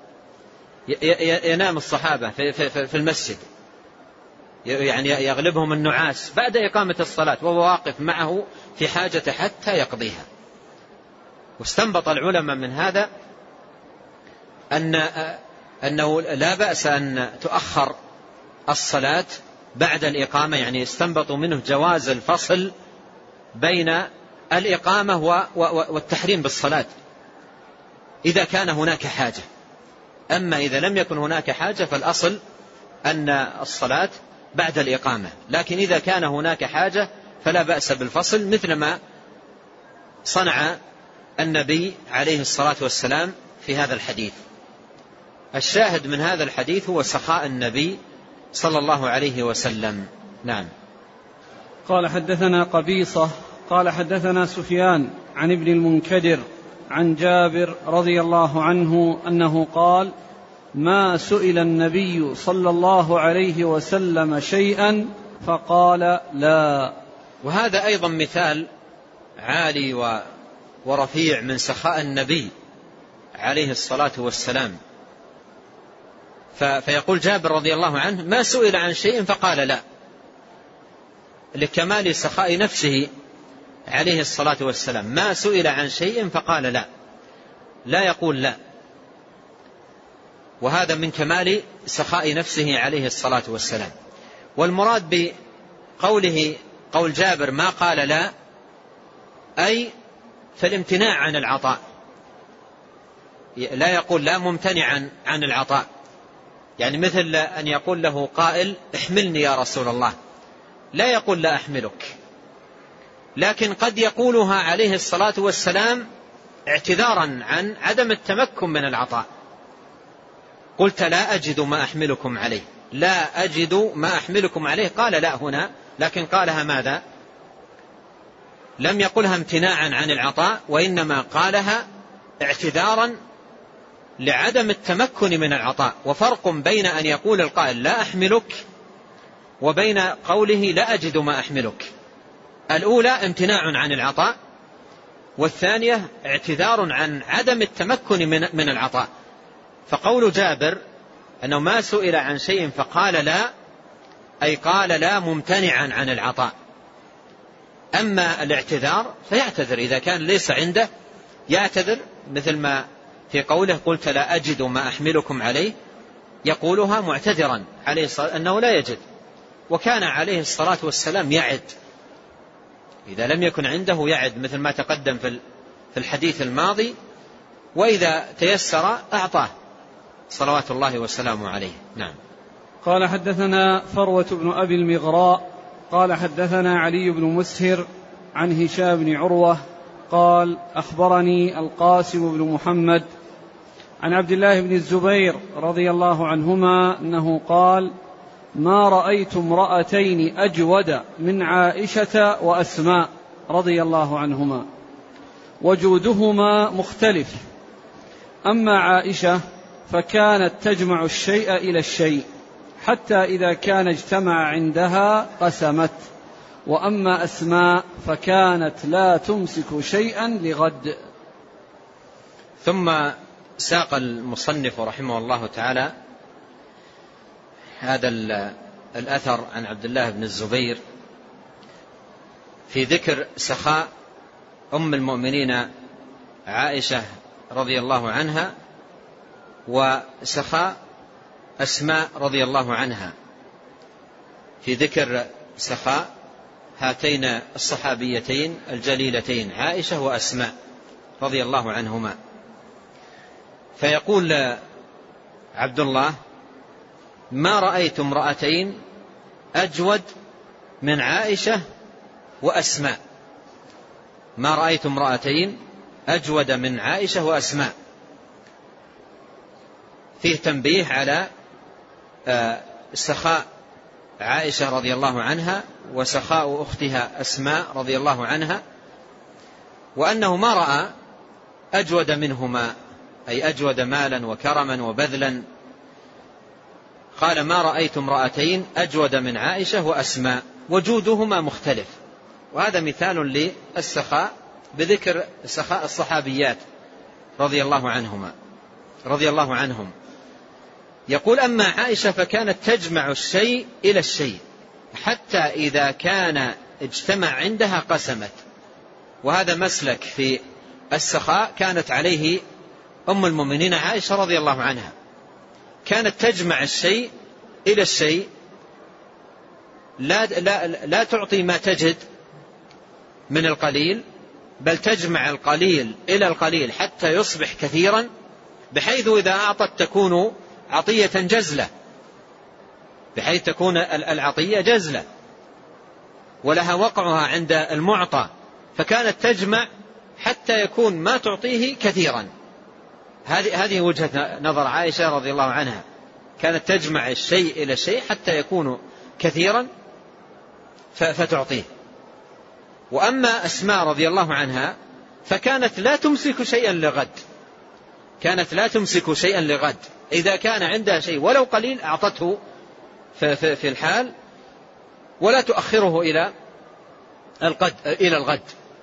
ينام الصحابة في المسجد، يعني يغلبهم النعاس بعد إقامة الصلاة وهو واقف معه في حاجة حتى يقضيها. واستنبط العلماء من هذا أن أنه لا بأس أن تؤخر الصلاة بعد الإقامة، يعني استنبطوا منه جواز الفصل بين الإقامة والتحريم بالصلاة إذا كان هناك حاجة. أما إذا لم يكن هناك حاجة فالأصل أن الصلاة بعد الإقامة، لكن إذا كان هناك حاجة فلا بأس بالفصل، مثل ما صنع النبي عليه الصلاة والسلام في هذا الحديث. الشاهد من هذا الحديث هو سخاء النبي صلى الله عليه وسلم. نعم. قال حدثنا قبيصة قال حدثنا سفيان عن ابن المنكدر عن جابر رضي الله عنه أنه قال: ما سئل النبي صلى الله عليه وسلم شيئا فقال لا. وهذا أيضا مثال عالي ورفيع من سخاء النبي عليه الصلاة والسلام. فيقول جابر رضي الله عنه: ما سئل عن شيء فقال لا، لكمال سخاء نفسه عليه الصلاة والسلام. ما سئل عن شيء فقال لا، لا يقول لا، وهذا من كمال سخاء نفسه عليه الصلاة والسلام. والمراد بقوله قول جابر ما قال لا أي فالامتناع عن العطاء، لا يقول لا ممتنعا عن العطاء، يعني مثل أن يقول له قائل احملني يا رسول الله، لا يقول لا أحملك، لكن قد يقولها عليه الصلاة والسلام اعتذارا عن عدم التمكن من العطاء. قلت لا أجد ما أحملكم عليه، لا أجد ما أحملكم عليه، قال لا هنا، لكن قالها ماذا؟ لم يقلها امتناعا عن العطاء، وإنما قالها اعتذارا لعدم التمكن من العطاء. وفرق بين أن يقول القائل لا أحملك وبين قوله لا أجد ما أحملك. الأولى امتناع عن العطاء، والثانية اعتذار عن عدم التمكن من العطاء. فقول جابر أنه ما سئل عن شيء فقال لا أي قال لا ممتنعا عن العطاء. أما الاعتذار فيعتذر إذا كان ليس عنده، يعتذر مثل ما في قوله قلت لا أجد ما أحملكم عليه، يقولها معتذرا عليه الصلاة أنه لا يجد. وكان عليه الصلاة والسلام يعد إذا لم يكن عنده، يعد مثل ما تقدم في الحديث الماضي، وإذا تيسر أعطاه صلوات الله وسلامه عليه. نعم. قال حدثنا فروة بن أبي المغراء قال حدثنا علي بن مسهر عن هشام بن عروة قال أخبرني القاسم بن محمد عن عبد الله بن الزبير رضي الله عنهما أنه قال: ما رأيت امرأتين أجود من عائشة وأسماء رضي الله عنهما، وجودهما مختلف. أما عائشة فكانت تجمع الشيء إلى الشيء حتى إذا كان اجتمع عندها قسمت، وأما أسماء فكانت لا تمسك شيئا لغد. ثم ساق المصنف رحمه الله تعالى هذا الأثر عن عبد الله بن الزبير في ذكر سخاء أم المؤمنين عائشة رضي الله عنها وسخاء أسماء رضي الله عنها، في ذكر سخاء هاتين الصحابيتين الجليلتين عائشة وأسماء رضي الله عنهما. فيقول عبد الله: ما رأيت امرأتين أجود من عائشة وأسماء، ما رأيت امرأتين أجود من عائشة وأسماء. فيه تنبيه على سخاء عائشة رضي الله عنها وسخاء أختها أسماء رضي الله عنها، وأنه ما رأى أجود منهما، أي أجود مالا وكرما وبذلا. قال: ما رأيت امرأتين أجود من عائشة وأسماء وجودهما مختلف. وهذا مثال للسخاء بذكر سخاء الصحابيات رضي الله عنهما رضي الله عنهم. يقول: أما عائشة فكانت تجمع الشيء إلى الشيء حتى إذا كان اجتمع عندها قسمت. وهذا مسلك في السخاء كانت عليه أم المؤمنين عائشة رضي الله عنها، كانت تجمع الشيء إلى الشيء، لا, لا, لا تعطي ما تجد من القليل، بل تجمع القليل إلى القليل حتى يصبح كثيرا، بحيث إذا أعطت تكون عطية جزلة، بحيث تكون العطية جزلة ولها وقعها عند المعطى. فكانت تجمع حتى يكون ما تعطيه كثيرا. هذه هذه وجهة نظر عائشة رضي الله عنها، كانت تجمع الشيء إلى الشيء حتى يكون كثيرا فتعطيه. وأما أسماء رضي الله عنها فكانت لا تمسك شيئا لغد، كانت لا تمسك شيئا لغد، إذا كان عندها شيء ولو قليل أعطته في الحال ولا تؤخره إلى الغد إلى الغد.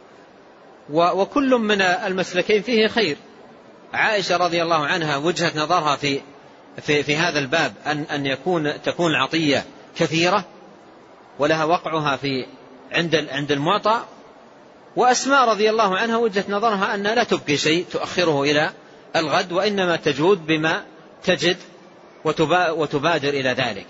وكل من المسلكين فيه خير. عائشة رضي الله عنها وجهة نظرها في في في هذا الباب أن أن يكون تكون العطية كثيرة ولها وقعها في عند عند المعطى. وأسماء رضي الله عنها وجهة نظرها أن لا تبقي شيء تؤخره إلى الغد، وإنما تجود بما تجد وتبادر إلى ذلك.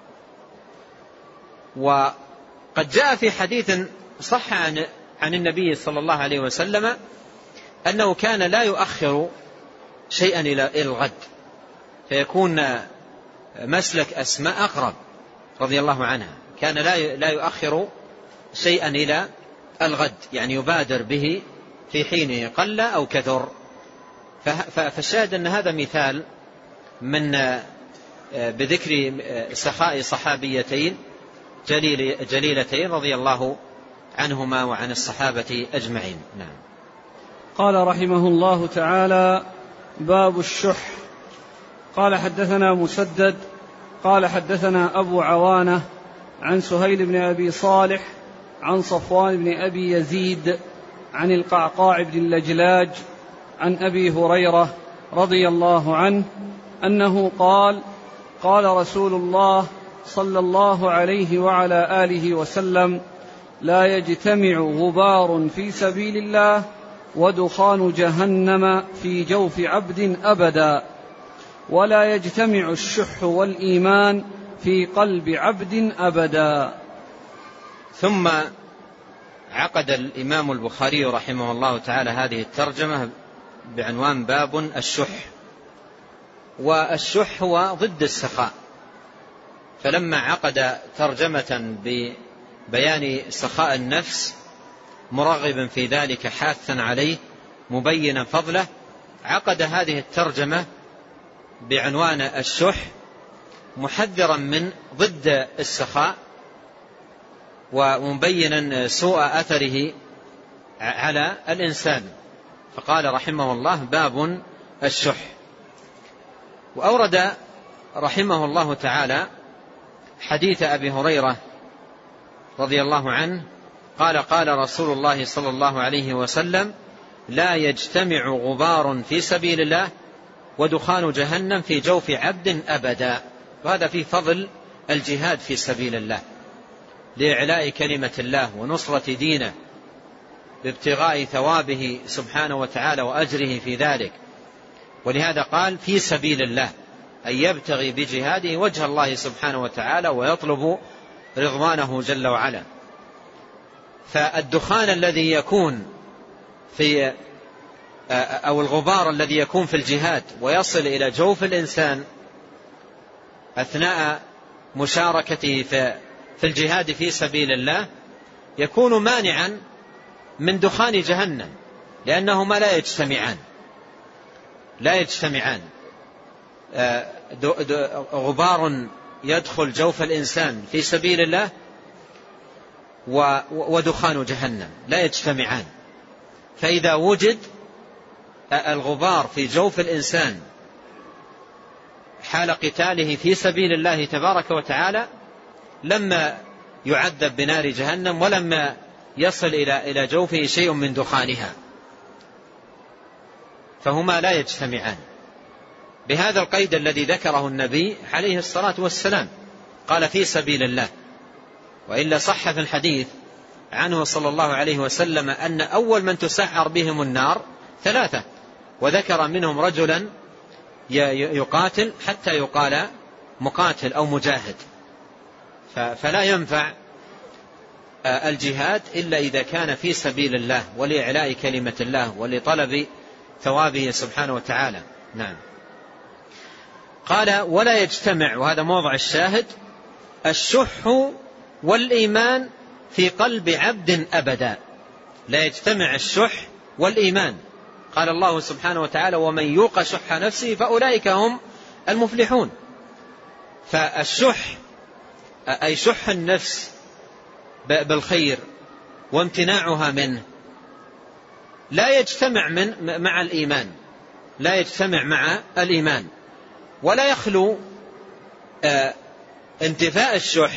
وقد جاء في حديث صح عن عن النبي صلى الله عليه وسلم أنه كان لا يؤخر شيئا إلى الغد، فيكون مسلك أسماء أقرب رضي الله عنها، كان لا لا يؤخر شيئا إلى الغد، يعني يبادر به في حينه قل أو كثر. فالشاهد أن هذا مثال من بذكر سخاء صحابيتين جليلتين رضي الله عنهما وعن الصحابة أجمعين. نعم. قال رحمه الله تعالى: باب الشح. قال: حدثنا مسدد قال حدثنا أبو عوانة عن سهيل بن أبي صالح عن صفوان بن أبي يزيد عن القعقاع بن اللجلاج عن أبي هريرة رضي الله عنه أنه قال: قال رسول الله صلى الله عليه وعلى آله وسلم: لا يجتمع غبار في سبيل الله ودخان جهنم في جوف عبد أبدا، ولا يجتمع الشح والإيمان في قلب عبد أبدا. ثم عقد الإمام البخاري رحمه الله تعالى هذه الترجمة بعنوان باب الشح. والشح هو ضد السخاء، فلما عقد ترجمة ببيان سخاء النفس مرغبا في ذلك حاثا عليه مبينا فضله، عقد هذه الترجمة بعنوان الشح محذرا من ضد السخاء ومبينا سوء أثره على الإنسان، فقال رحمه الله: باب الشح. وأورد رحمه الله تعالى حديث أبي هريرة رضي الله عنه قال: قال رسول الله صلى الله عليه وسلم: لا يجتمع غبار في سبيل الله ودخان جهنم في جوف عبد أبدا. وهذا في فضل الجهاد في سبيل الله لإعلاء كلمة الله ونصرة دينه بابتغاء ثوابه سبحانه وتعالى وأجره في ذلك. ولهذا قال في سبيل الله، أن يبتغي بجهاده وجه الله سبحانه وتعالى ويطلب رضوانه جل وعلا. فالدخان الذي يكون في أو الغبار الذي يكون في الجهاد ويصل إلى جوف الإنسان أثناء مشاركته في الجهاد في سبيل الله يكون مانعا من دخان جهنم، لأنهما لا يجتمعان لا يجتمعان غبار يدخل جوف الإنسان في سبيل الله ودخان جهنم لا يجتمعان. فإذا وجد الغبار في جوف الإنسان حال قتاله في سبيل الله تبارك وتعالى لما يعذب بنار جهنم ولما يصل إلى إلى جوفه شيء من دخانها، فهما لا يجتمعان. بهذا القيد الذي ذكره النبي عليه الصلاة والسلام قال في سبيل الله، وإلا صح في الحديث عنه صلى الله عليه وسلم أن أول من تسعر بهم النار ثلاثة، وذكر منهم رجلا يقاتل حتى يقال مقاتل أو مجاهد. فلا ينفع الجهاد إلا إذا كان في سبيل الله ولإعلاء كلمة الله ولطلب ثوابه سبحانه وتعالى. نعم. قال ولا يجتمع، وهذا موضع الشاهد، الشح والإيمان في قلب عبد أبدا. لا يجتمع الشح والإيمان. قال الله سبحانه وتعالى ومن يوق شح نفسه فأولئك هم المفلحون. فالشح أي شح النفس بالخير وامتناعها منه لا يجتمع من مع الإيمان لا يجتمع مع الإيمان ولا يخلو انتفاء الشح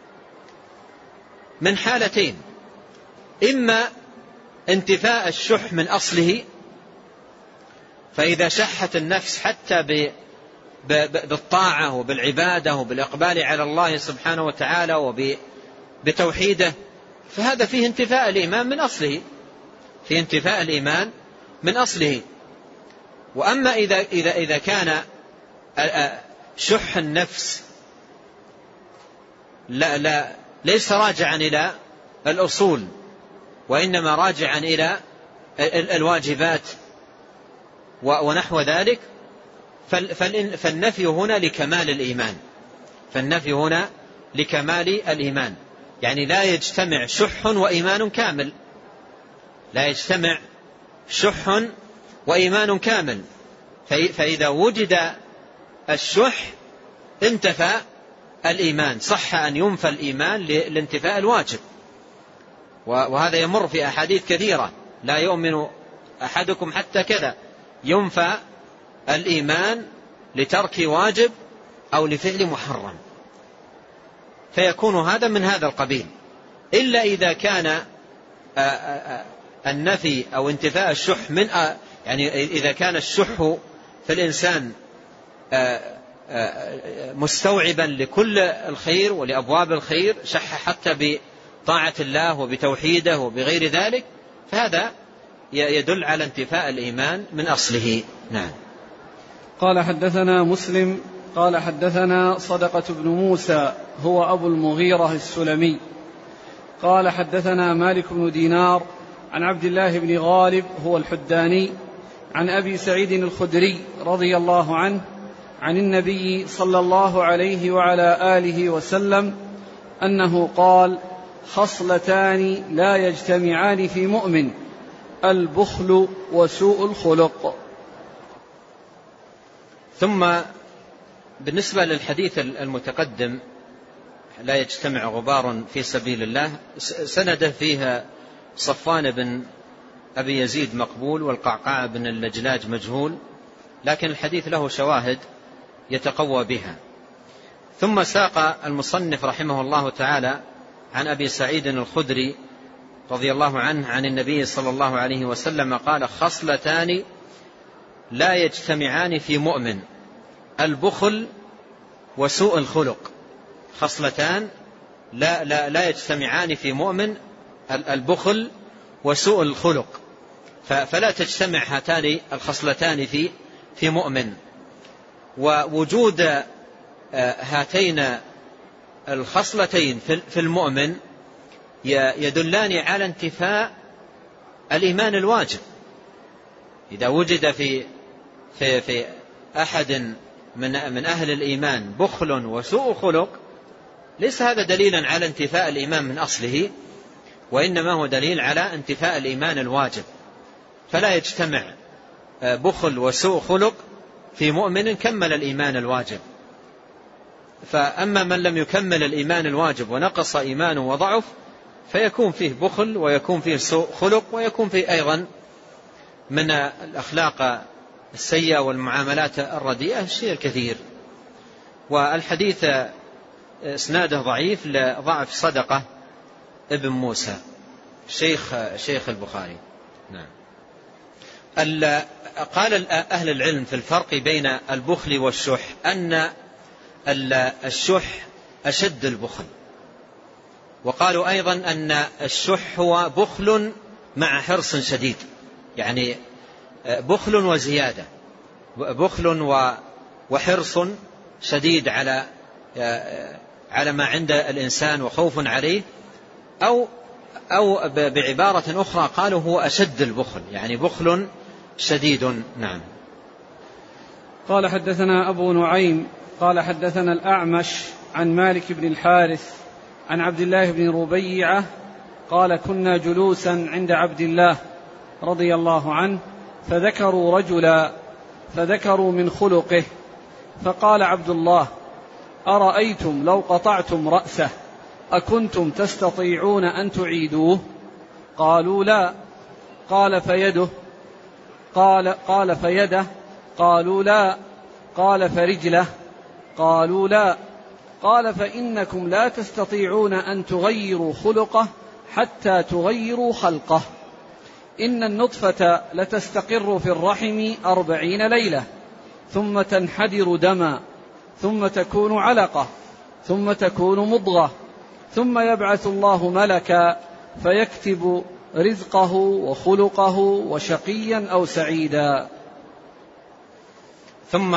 من حالتين: إما انتفاء الشح من أصله، فإذا شحت النفس حتى بالطاعة وبالعبادة وبالإقبال على الله سبحانه وتعالى وبتوحيده فهذا فيه انتفاء الإيمان من أصله فيه انتفاء الإيمان من أصله. وأما إذا, إذا, إذا كان شح النفس لا لا ليس راجعا إلى الأصول وإنما راجعا إلى الواجبات ونحو ذلك، فالنفي هنا لكمال الإيمان فالنفي هنا لكمال الإيمان يعني لا يجتمع شح وإيمان كامل لا يجتمع شح وإيمان كامل. فإذا وجد الشح انتفى الإيمان. صح أن ينفى الإيمان لانتفاء الواجب، وهذا يمر في أحاديث كثيرة: لا يؤمن أحدكم حتى كذا، ينفى الإيمان لترك واجب أو لفعل محرم، فيكون هذا من هذا القبيل. إلا إذا كان النفي أو انتفاء الشح من يعني إذا كان الشح في الإنسان مستوعبا لكل الخير ولأبواب الخير، شح حتى بطاعة الله وبتوحيده وبغير ذلك، فهذا يدل على انتفاء الإيمان من أصله. نعم. قال حدثنا مسلم قال حدثنا صدقة بن موسى هو أبو المغيرة السلمي قال حدثنا مالك بن دينار عن عبد الله بن غالب هو الحداني عن أبي سعيد الخدري رضي الله عنه عن النبي صلى الله عليه وعلى آله وسلم أنه قال: خصلتان لا يجتمعان في مؤمن: البخل وسوء الخلق. ثم بالنسبة للحديث المتقدم لا يجتمع غبار في سبيل الله، سند فيها صفوان بن أبي يزيد مقبول والقعقاع بن اللجلاج مجهول، لكن الحديث له شواهد يتقوى بها. ثم ساق المصنف رحمه الله تعالى عن أبي سعيد الخدري رضي الله عنه عن النبي صلى الله عليه وسلم قال: خصلتان لا يجتمعان في مؤمن: البخل وسوء الخلق. خصلتان لا, لا, لا يجتمعان في مؤمن، البخل وسوء الخلق، فلا تجتمع هاتان الخصلتان في في مؤمن. ووجود هاتين الخصلتين في المؤمن يدلان على انتفاء الإيمان الواجب. إذا وجد في في في أحد من من أهل الإيمان بخل وسوء خلق، ليس هذا دليلا على انتفاء الإيمان من أصله، وإنما هو دليل على انتفاء الإيمان الواجب. فلا يجتمع بخل وسوء خلق في مؤمن كمل الإيمان الواجب. فأما من لم يكمل الإيمان الواجب ونقص إيمانه وضعف، فيكون فيه بخل ويكون فيه سوء خلق ويكون فيه أيضا من الأخلاق السيئة والمعاملات الرديئة الشيء الكثير. والحديث اسناده ضعيف لضعف صدقة ابن موسى شيخ شيخ البخاري. نعم. قال أهل العلم في الفرق بين البخل والشح أن الشح أشد البخل، وقالوا أيضا أن الشح هو بخل مع حرص شديد، يعني بخل وزيادة، بخل وحرص شديد على على ما عند الإنسان وخوف عليه، أو أو بعبارة أخرى قالوا هو أشد البخل، يعني بخل شديد. نعم. قال حدثنا أبو نعيم قال حدثنا الأعمش عن مالك بن الحارث عن عبد الله بن ربيعة قال كنا جلوسا عند عبد الله رضي الله عنه فذكروا رجلا فذكروا من خلقه، فقال عبد الله أرأيتم لو قطعتم رأسه أكنتم تستطيعون أن تعيدوه؟ قالوا لا. قال فيده قال, قال فيده قالوا لا. قال فرجله قالوا لا. قال فإنكم لا تستطيعون أن تغيروا خلقه حتى تغيروا خلقه. إن النطفة لتستقر في الرحم أربعين ليلة ثم تنحدر دما ثم تكون علقة ثم تكون مضغة ثم يبعث الله ملكا فيكتب رزقه وخلقه وشقيا أو سعيدا. ثم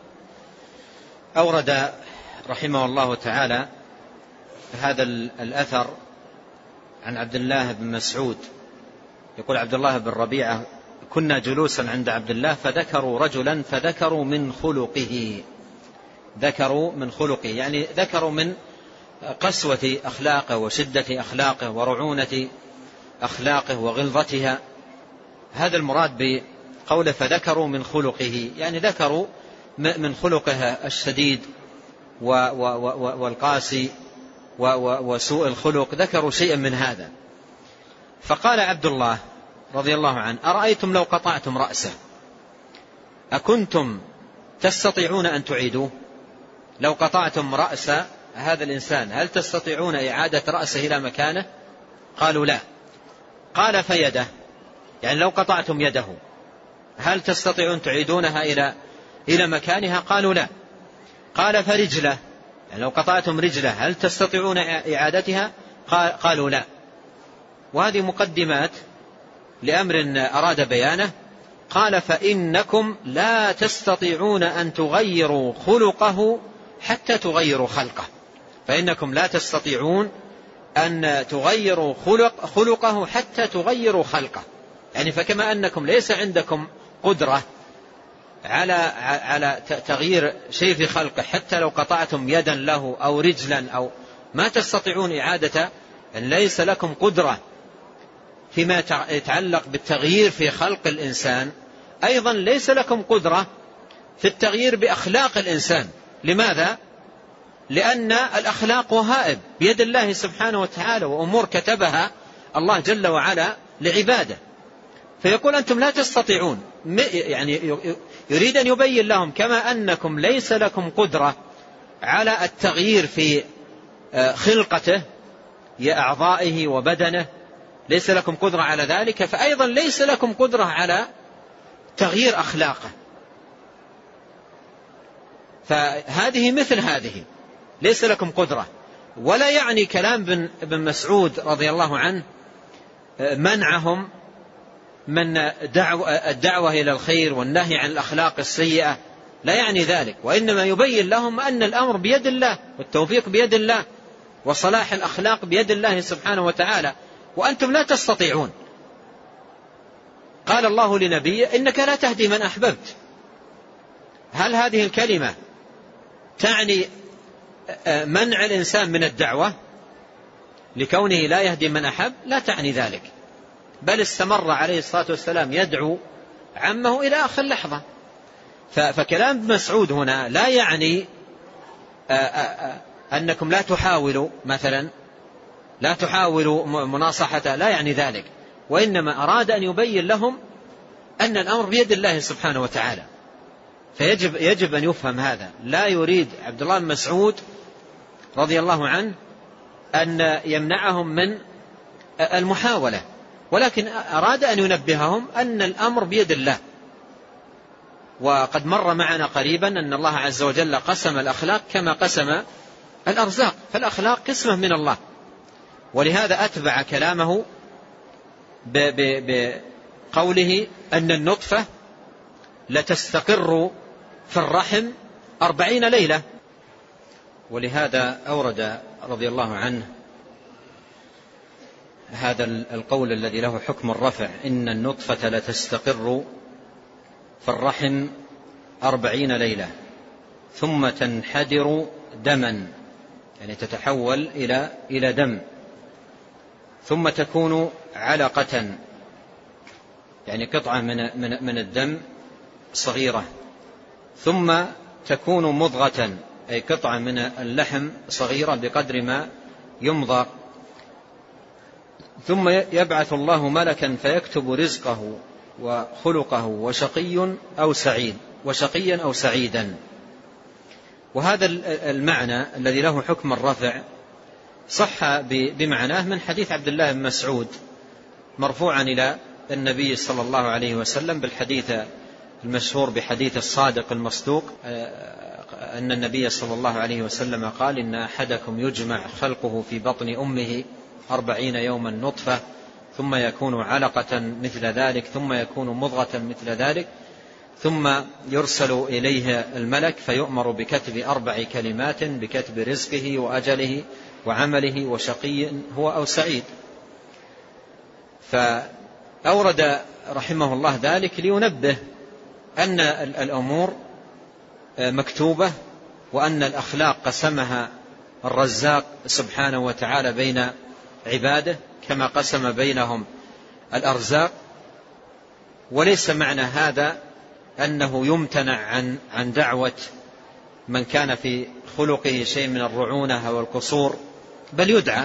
أورد رحمه الله تعالى هذا الأثر عن عبد الله بن مسعود يقول عبد الله بن ربيعة كنا جلوسا عند عبد الله فذكروا رجلا فذكروا من خلقه، ذكروا من خلقه يعني ذكروا من قسوة أخلاقه وشدة أخلاقه ورعونة أخلاقه وغلظتها. هذا المراد بقوله فذكروا من خلقه، يعني ذكروا من خلقه الشديد والقاسي وسوء الخلق، ذكروا شيئا من هذا. فقال عبد الله رضي الله عنه أرأيتم لو قطعتم رأسه أكنتم تستطيعون أن تعيدوه؟ لو قطعتم رأس هذا الإنسان هل تستطيعون إعادة رأسه إلى مكانه؟ قالوا لا. قال فيده، يعني لو قطعتم يده هل تستطيعون تعيدونها إلى إلى مكانها؟ قالوا لا. قال فرجله، يعني لو قطعتم رجله هل تستطيعون إعادتها؟ قالوا لا. وهذه مقدمات لأمر أراد بيانه. قال فإنكم لا تستطيعون أن تغيروا خلقه حتى تغيروا خلقه، فإنكم لا تستطيعون أن تغيروا خلق خلقه حتى تغيروا خلقه، يعني فكما أنكم ليس عندكم قدرة على على تغيير شيء في خلقه حتى لو قطعتم يدا له أو رجلا أو ما تستطيعون إعادة، أن ليس لكم قدرة فيما يتعلق بالتغيير في خلق الإنسان، أيضا ليس لكم قدرة في التغيير بأخلاق الإنسان. لماذا؟ لأن الأخلاق وهائب بيد الله سبحانه وتعالى، وأمور كتبها الله جل وعلا لعباده. فيقول أنتم لا تستطيعون، يعني يريد أن يبين لهم كما أنكم ليس لكم قدرة على التغيير في خلقته يا أعضائه وبدنه، ليس لكم قدرة على ذلك، فأيضا ليس لكم قدرة على تغيير أخلاقه. فهذه مثل هذه، ليس لكم قدرة. ولا يعني كلام ابن مسعود رضي الله عنه منعهم من الدعوة إلى الخير والنهي عن الأخلاق السيئة، لا يعني ذلك، وإنما يبين لهم أن الأمر بيد الله والتوفيق بيد الله وصلاح الأخلاق بيد الله سبحانه وتعالى، وأنتم لا تستطيعون. قال الله لنبيه: إنك لا تهدي من أحببت. هل هذه الكلمة تعني منع الإنسان من الدعوة لكونه لا يهدي من أحب؟ لا تعني ذلك، بل استمر عليه الصلاة والسلام يدعو عمه إلى آخر لحظة. فكلام ابن مسعود هنا لا يعني أنكم لا تحاولوا مثلا لا تحاولوا مناصحته، لا يعني ذلك، وإنما أراد أن يبين لهم أن الأمر بيد الله سبحانه وتعالى. فيجب يجب أن يفهم هذا. لا يريد عبد الله بن مسعود رضي الله عنه أن يمنعهم من المحاولة، ولكن أراد أن ينبههم أن الأمر بيد الله. وقد مر معنا قريبا أن الله عز وجل قسم الأخلاق كما قسم الأرزاق، فالأخلاق قسمة من الله. ولهذا أتبع كلامه بقوله أن النطفة لتستقر في الرحم أربعين ليلة. ولهذا أورد رضي الله عنه هذا القول الذي له حكم الرفع: إن النطفة لتستقر في الرحم أربعين ليلة ثم تنحدر دما، يعني تتحول إلى إلى دم، ثم تكون علقة، يعني قطعة من من من الدم صغيرة، ثم تكون مضغة، أي قطعة من اللحم صغيرة بقدر ما يمضغ، ثم يبعث الله ملكا فيكتب رزقه وخلقه وشقي أو سعيد وشقيا أو سعيدا. وهذا المعنى الذي له حكم الرفع صح بمعناه من حديث عبد الله بن مسعود مرفوعا إلى النبي صلى الله عليه وسلم بالحديث المشهور بحديث الصادق المصدوق، أن النبي صلى الله عليه وسلم قال: إن أحدكم يجمع خلقه في بطن أمه أربعين يوما نطفة، ثم يكون علقة مثل ذلك، ثم يكون مضغة مثل ذلك، ثم يرسل إليه الملك فيؤمر بكتب أربع كلمات: بكتب رزقه وأجله وعمله وشقي هو أو سعيد. فأورد رحمه الله ذلك لينبه أن الأمور مكتوبة، وأن الأخلاق قسمها الرزاق سبحانه وتعالى بين عباده كما قسم بينهم الأرزاق. وليس معنى هذا أنه يمتنع عن عن دعوة من كان في خلقه شيء من الرعونة أو القصور، بل يدعى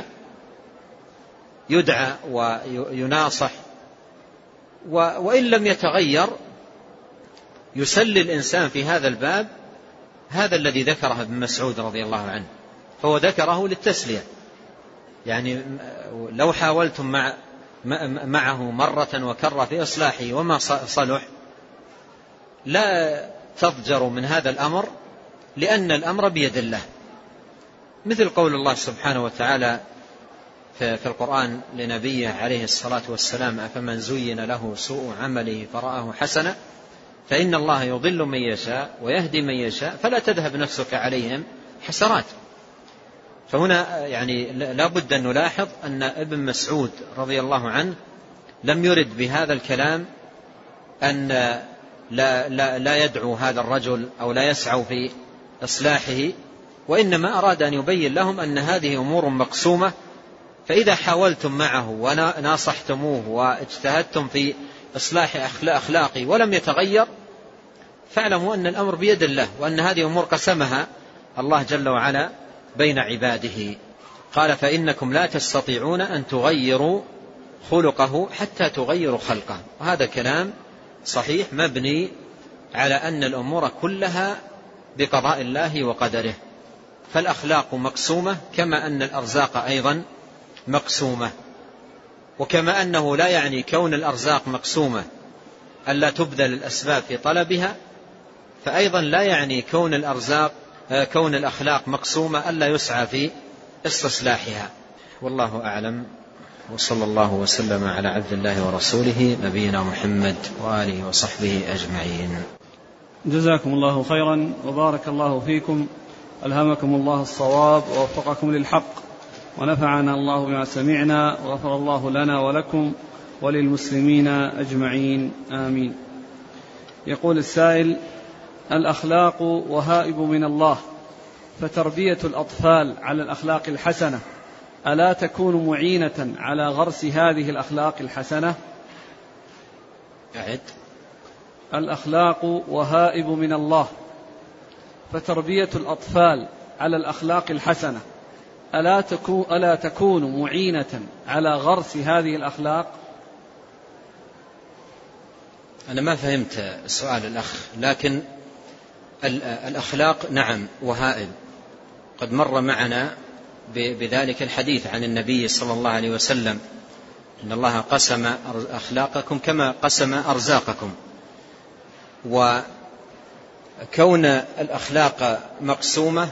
يدعى ويناصح، وإن لم يتغير يسلي الإنسان في هذا الباب هذا الذي ذكره ابن مسعود رضي الله عنه، فهو ذكره للتسلية. يعني لو حاولتم مع معه مرة وكرة في إصلاحه وما صلح لا تضجروا من هذا الأمر، لأن الأمر بيد الله. مثل قول الله سبحانه وتعالى في القرآن لنبيه عليه الصلاة والسلام: أفمن زين له سوء عمله فرآه حسنا فإن الله يضل من يشاء ويهدي من يشاء فلا تذهب نفسك عليهم حسرات. فهنا يعني لا بد أن نلاحظ أن ابن مسعود رضي الله عنه لم يرد بهذا الكلام أن لا, لا, لا يدعو هذا الرجل أو لا يسعوا في إصلاحه، وإنما أراد أن يبين لهم أن هذه أمور مقسومة، فإذا حاولتم معه وناصحتموه واجتهدتم في إصلاح أخلاقه ولم يتغير فاعلموا أن الأمر بيد الله، وأن هذه أمور قسمها الله جل وعلا بين عباده. قال: فإنكم لا تستطيعون أن تغيروا خلقه حتى تغيروا خلقه. وهذا كلام صحيح مبني على أن الأمور كلها بقضاء الله وقدره، فالأخلاق مقسومة كما أن الأرزاق أيضا مقسومة. وكما أنه لا يعني كون الأرزاق مقسومة ألا تبذل الأسباب في طلبها، فأيضا لا يعني كون الأرزاق كون الأخلاق مقسومة ألا يسعى في استصلاحها. والله أعلم، وصلى الله وسلم على عبد الله ورسوله نبينا محمد وآله وصحبه أجمعين. جزاكم الله خيرا وبارك الله فيكم، ألهمكم الله الصواب ووفقكم للحق، ونفعنا الله بما سمعنا، وغفر الله لنا ولكم وللمسلمين أجمعين، آمين. يقول السائل: الأخلاق وهائب من الله، فتربية الأطفال على الأخلاق الحسنة ألا تكون معينة على غرس هذه الأخلاق الحسنة؟ أعد. الأخلاق وهائب من الله، فتربية الأطفال على الأخلاق الحسنة ألا تكون, ألا تكون معينة على غرس هذه الأخلاق؟ أنا ما فهمت سؤال الأخ، لكن الأخلاق نعم وهائب، قد مر معنا بذلك الحديث عن النبي صلى الله عليه وسلم إن الله قسم أخلاقكم كما قسم أرزاقكم. وكون الأخلاق مقسومة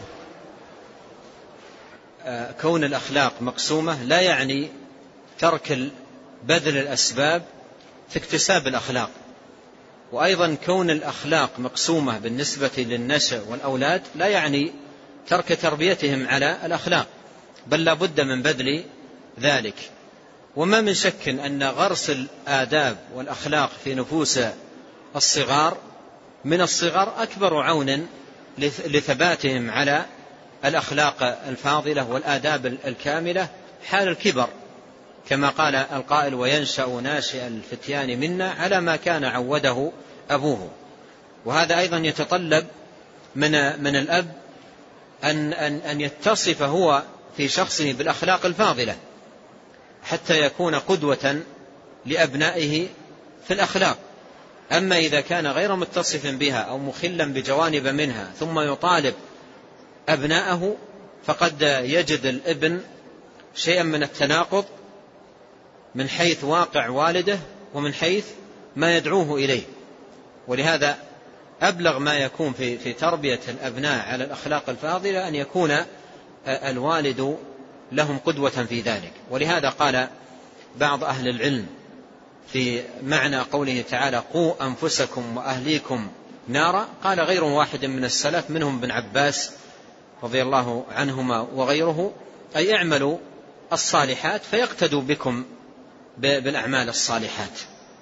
كون الأخلاق مقسومة لا يعني ترك بذل الأسباب في اكتساب الأخلاق. وأيضا كون الأخلاق مقسومة بالنسبة للنشء والأولاد لا يعني ترك تربيتهم على الأخلاق، بل لا بد من بذل ذلك. وما من شك أن غرس الآداب والأخلاق في نفوس الصغار من الصغر أكبر عون لثباتهم على الأخلاق الفاضلة والآداب الكاملة حال الكبر، كما قال القائل: وينشأ ناشئ الفتيان منا على ما كان عوده أبوه. وهذا أيضا يتطلب من من الأب أن أن أن يتصف هو في شخصه بالأخلاق الفاضلة حتى يكون قدوة لأبنائه في الأخلاق. أما إذا كان غير متصف بها أو مخلا بجوانب منها ثم يطالب أبنائه، فقد يجد الابن شيئا من التناقض من حيث واقع والده ومن حيث ما يدعوه إليه. ولهذا أبلغ ما يكون في في تربية الأبناء على الأخلاق الفاضلة أن يكون الوالد لهم قدوة في ذلك. ولهذا قال بعض أهل العلم في معنى قوله تعالى: قوا أنفسكم وأهليكم نارا، قال غير واحد من السلف منهم ابن عباس رضي الله عنهما وغيره: أي اعملوا الصالحات فيقتدوا بكم بالأعمال الصالحات،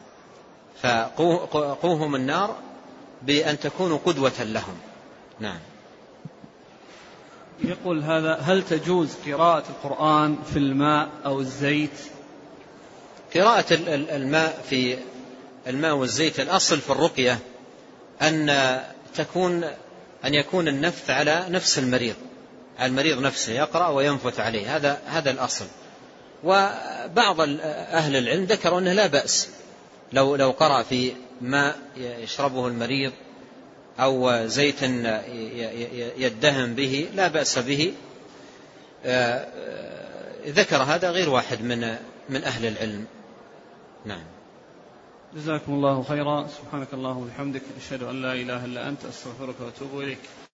فقوهم النار بأن تكونوا قدوة لهم. نعم. يقول هذا: هل تجوز قراءة القرآن في الماء أو الزيت؟ قراءة الماء في الماء والزيت الأصل في الرقية أن تكون أن يكون النفث على نفس المريض، على المريض نفسه يقرأ وينفث عليه، هذا هذا الأصل. وبعض أهل العلم ذكروا أنه لا بأس لو لو قرأ في ماء يشربه المريض أو زيت يدهن به لا بأس به. ذكر هذا غير واحد من من أهل العلم. نعم. جزاكم الله خيرا. سبحانك اللهم وبحمدك، أشهد أن لا إله إلا أنت، أستغفرك وأتوب إليك.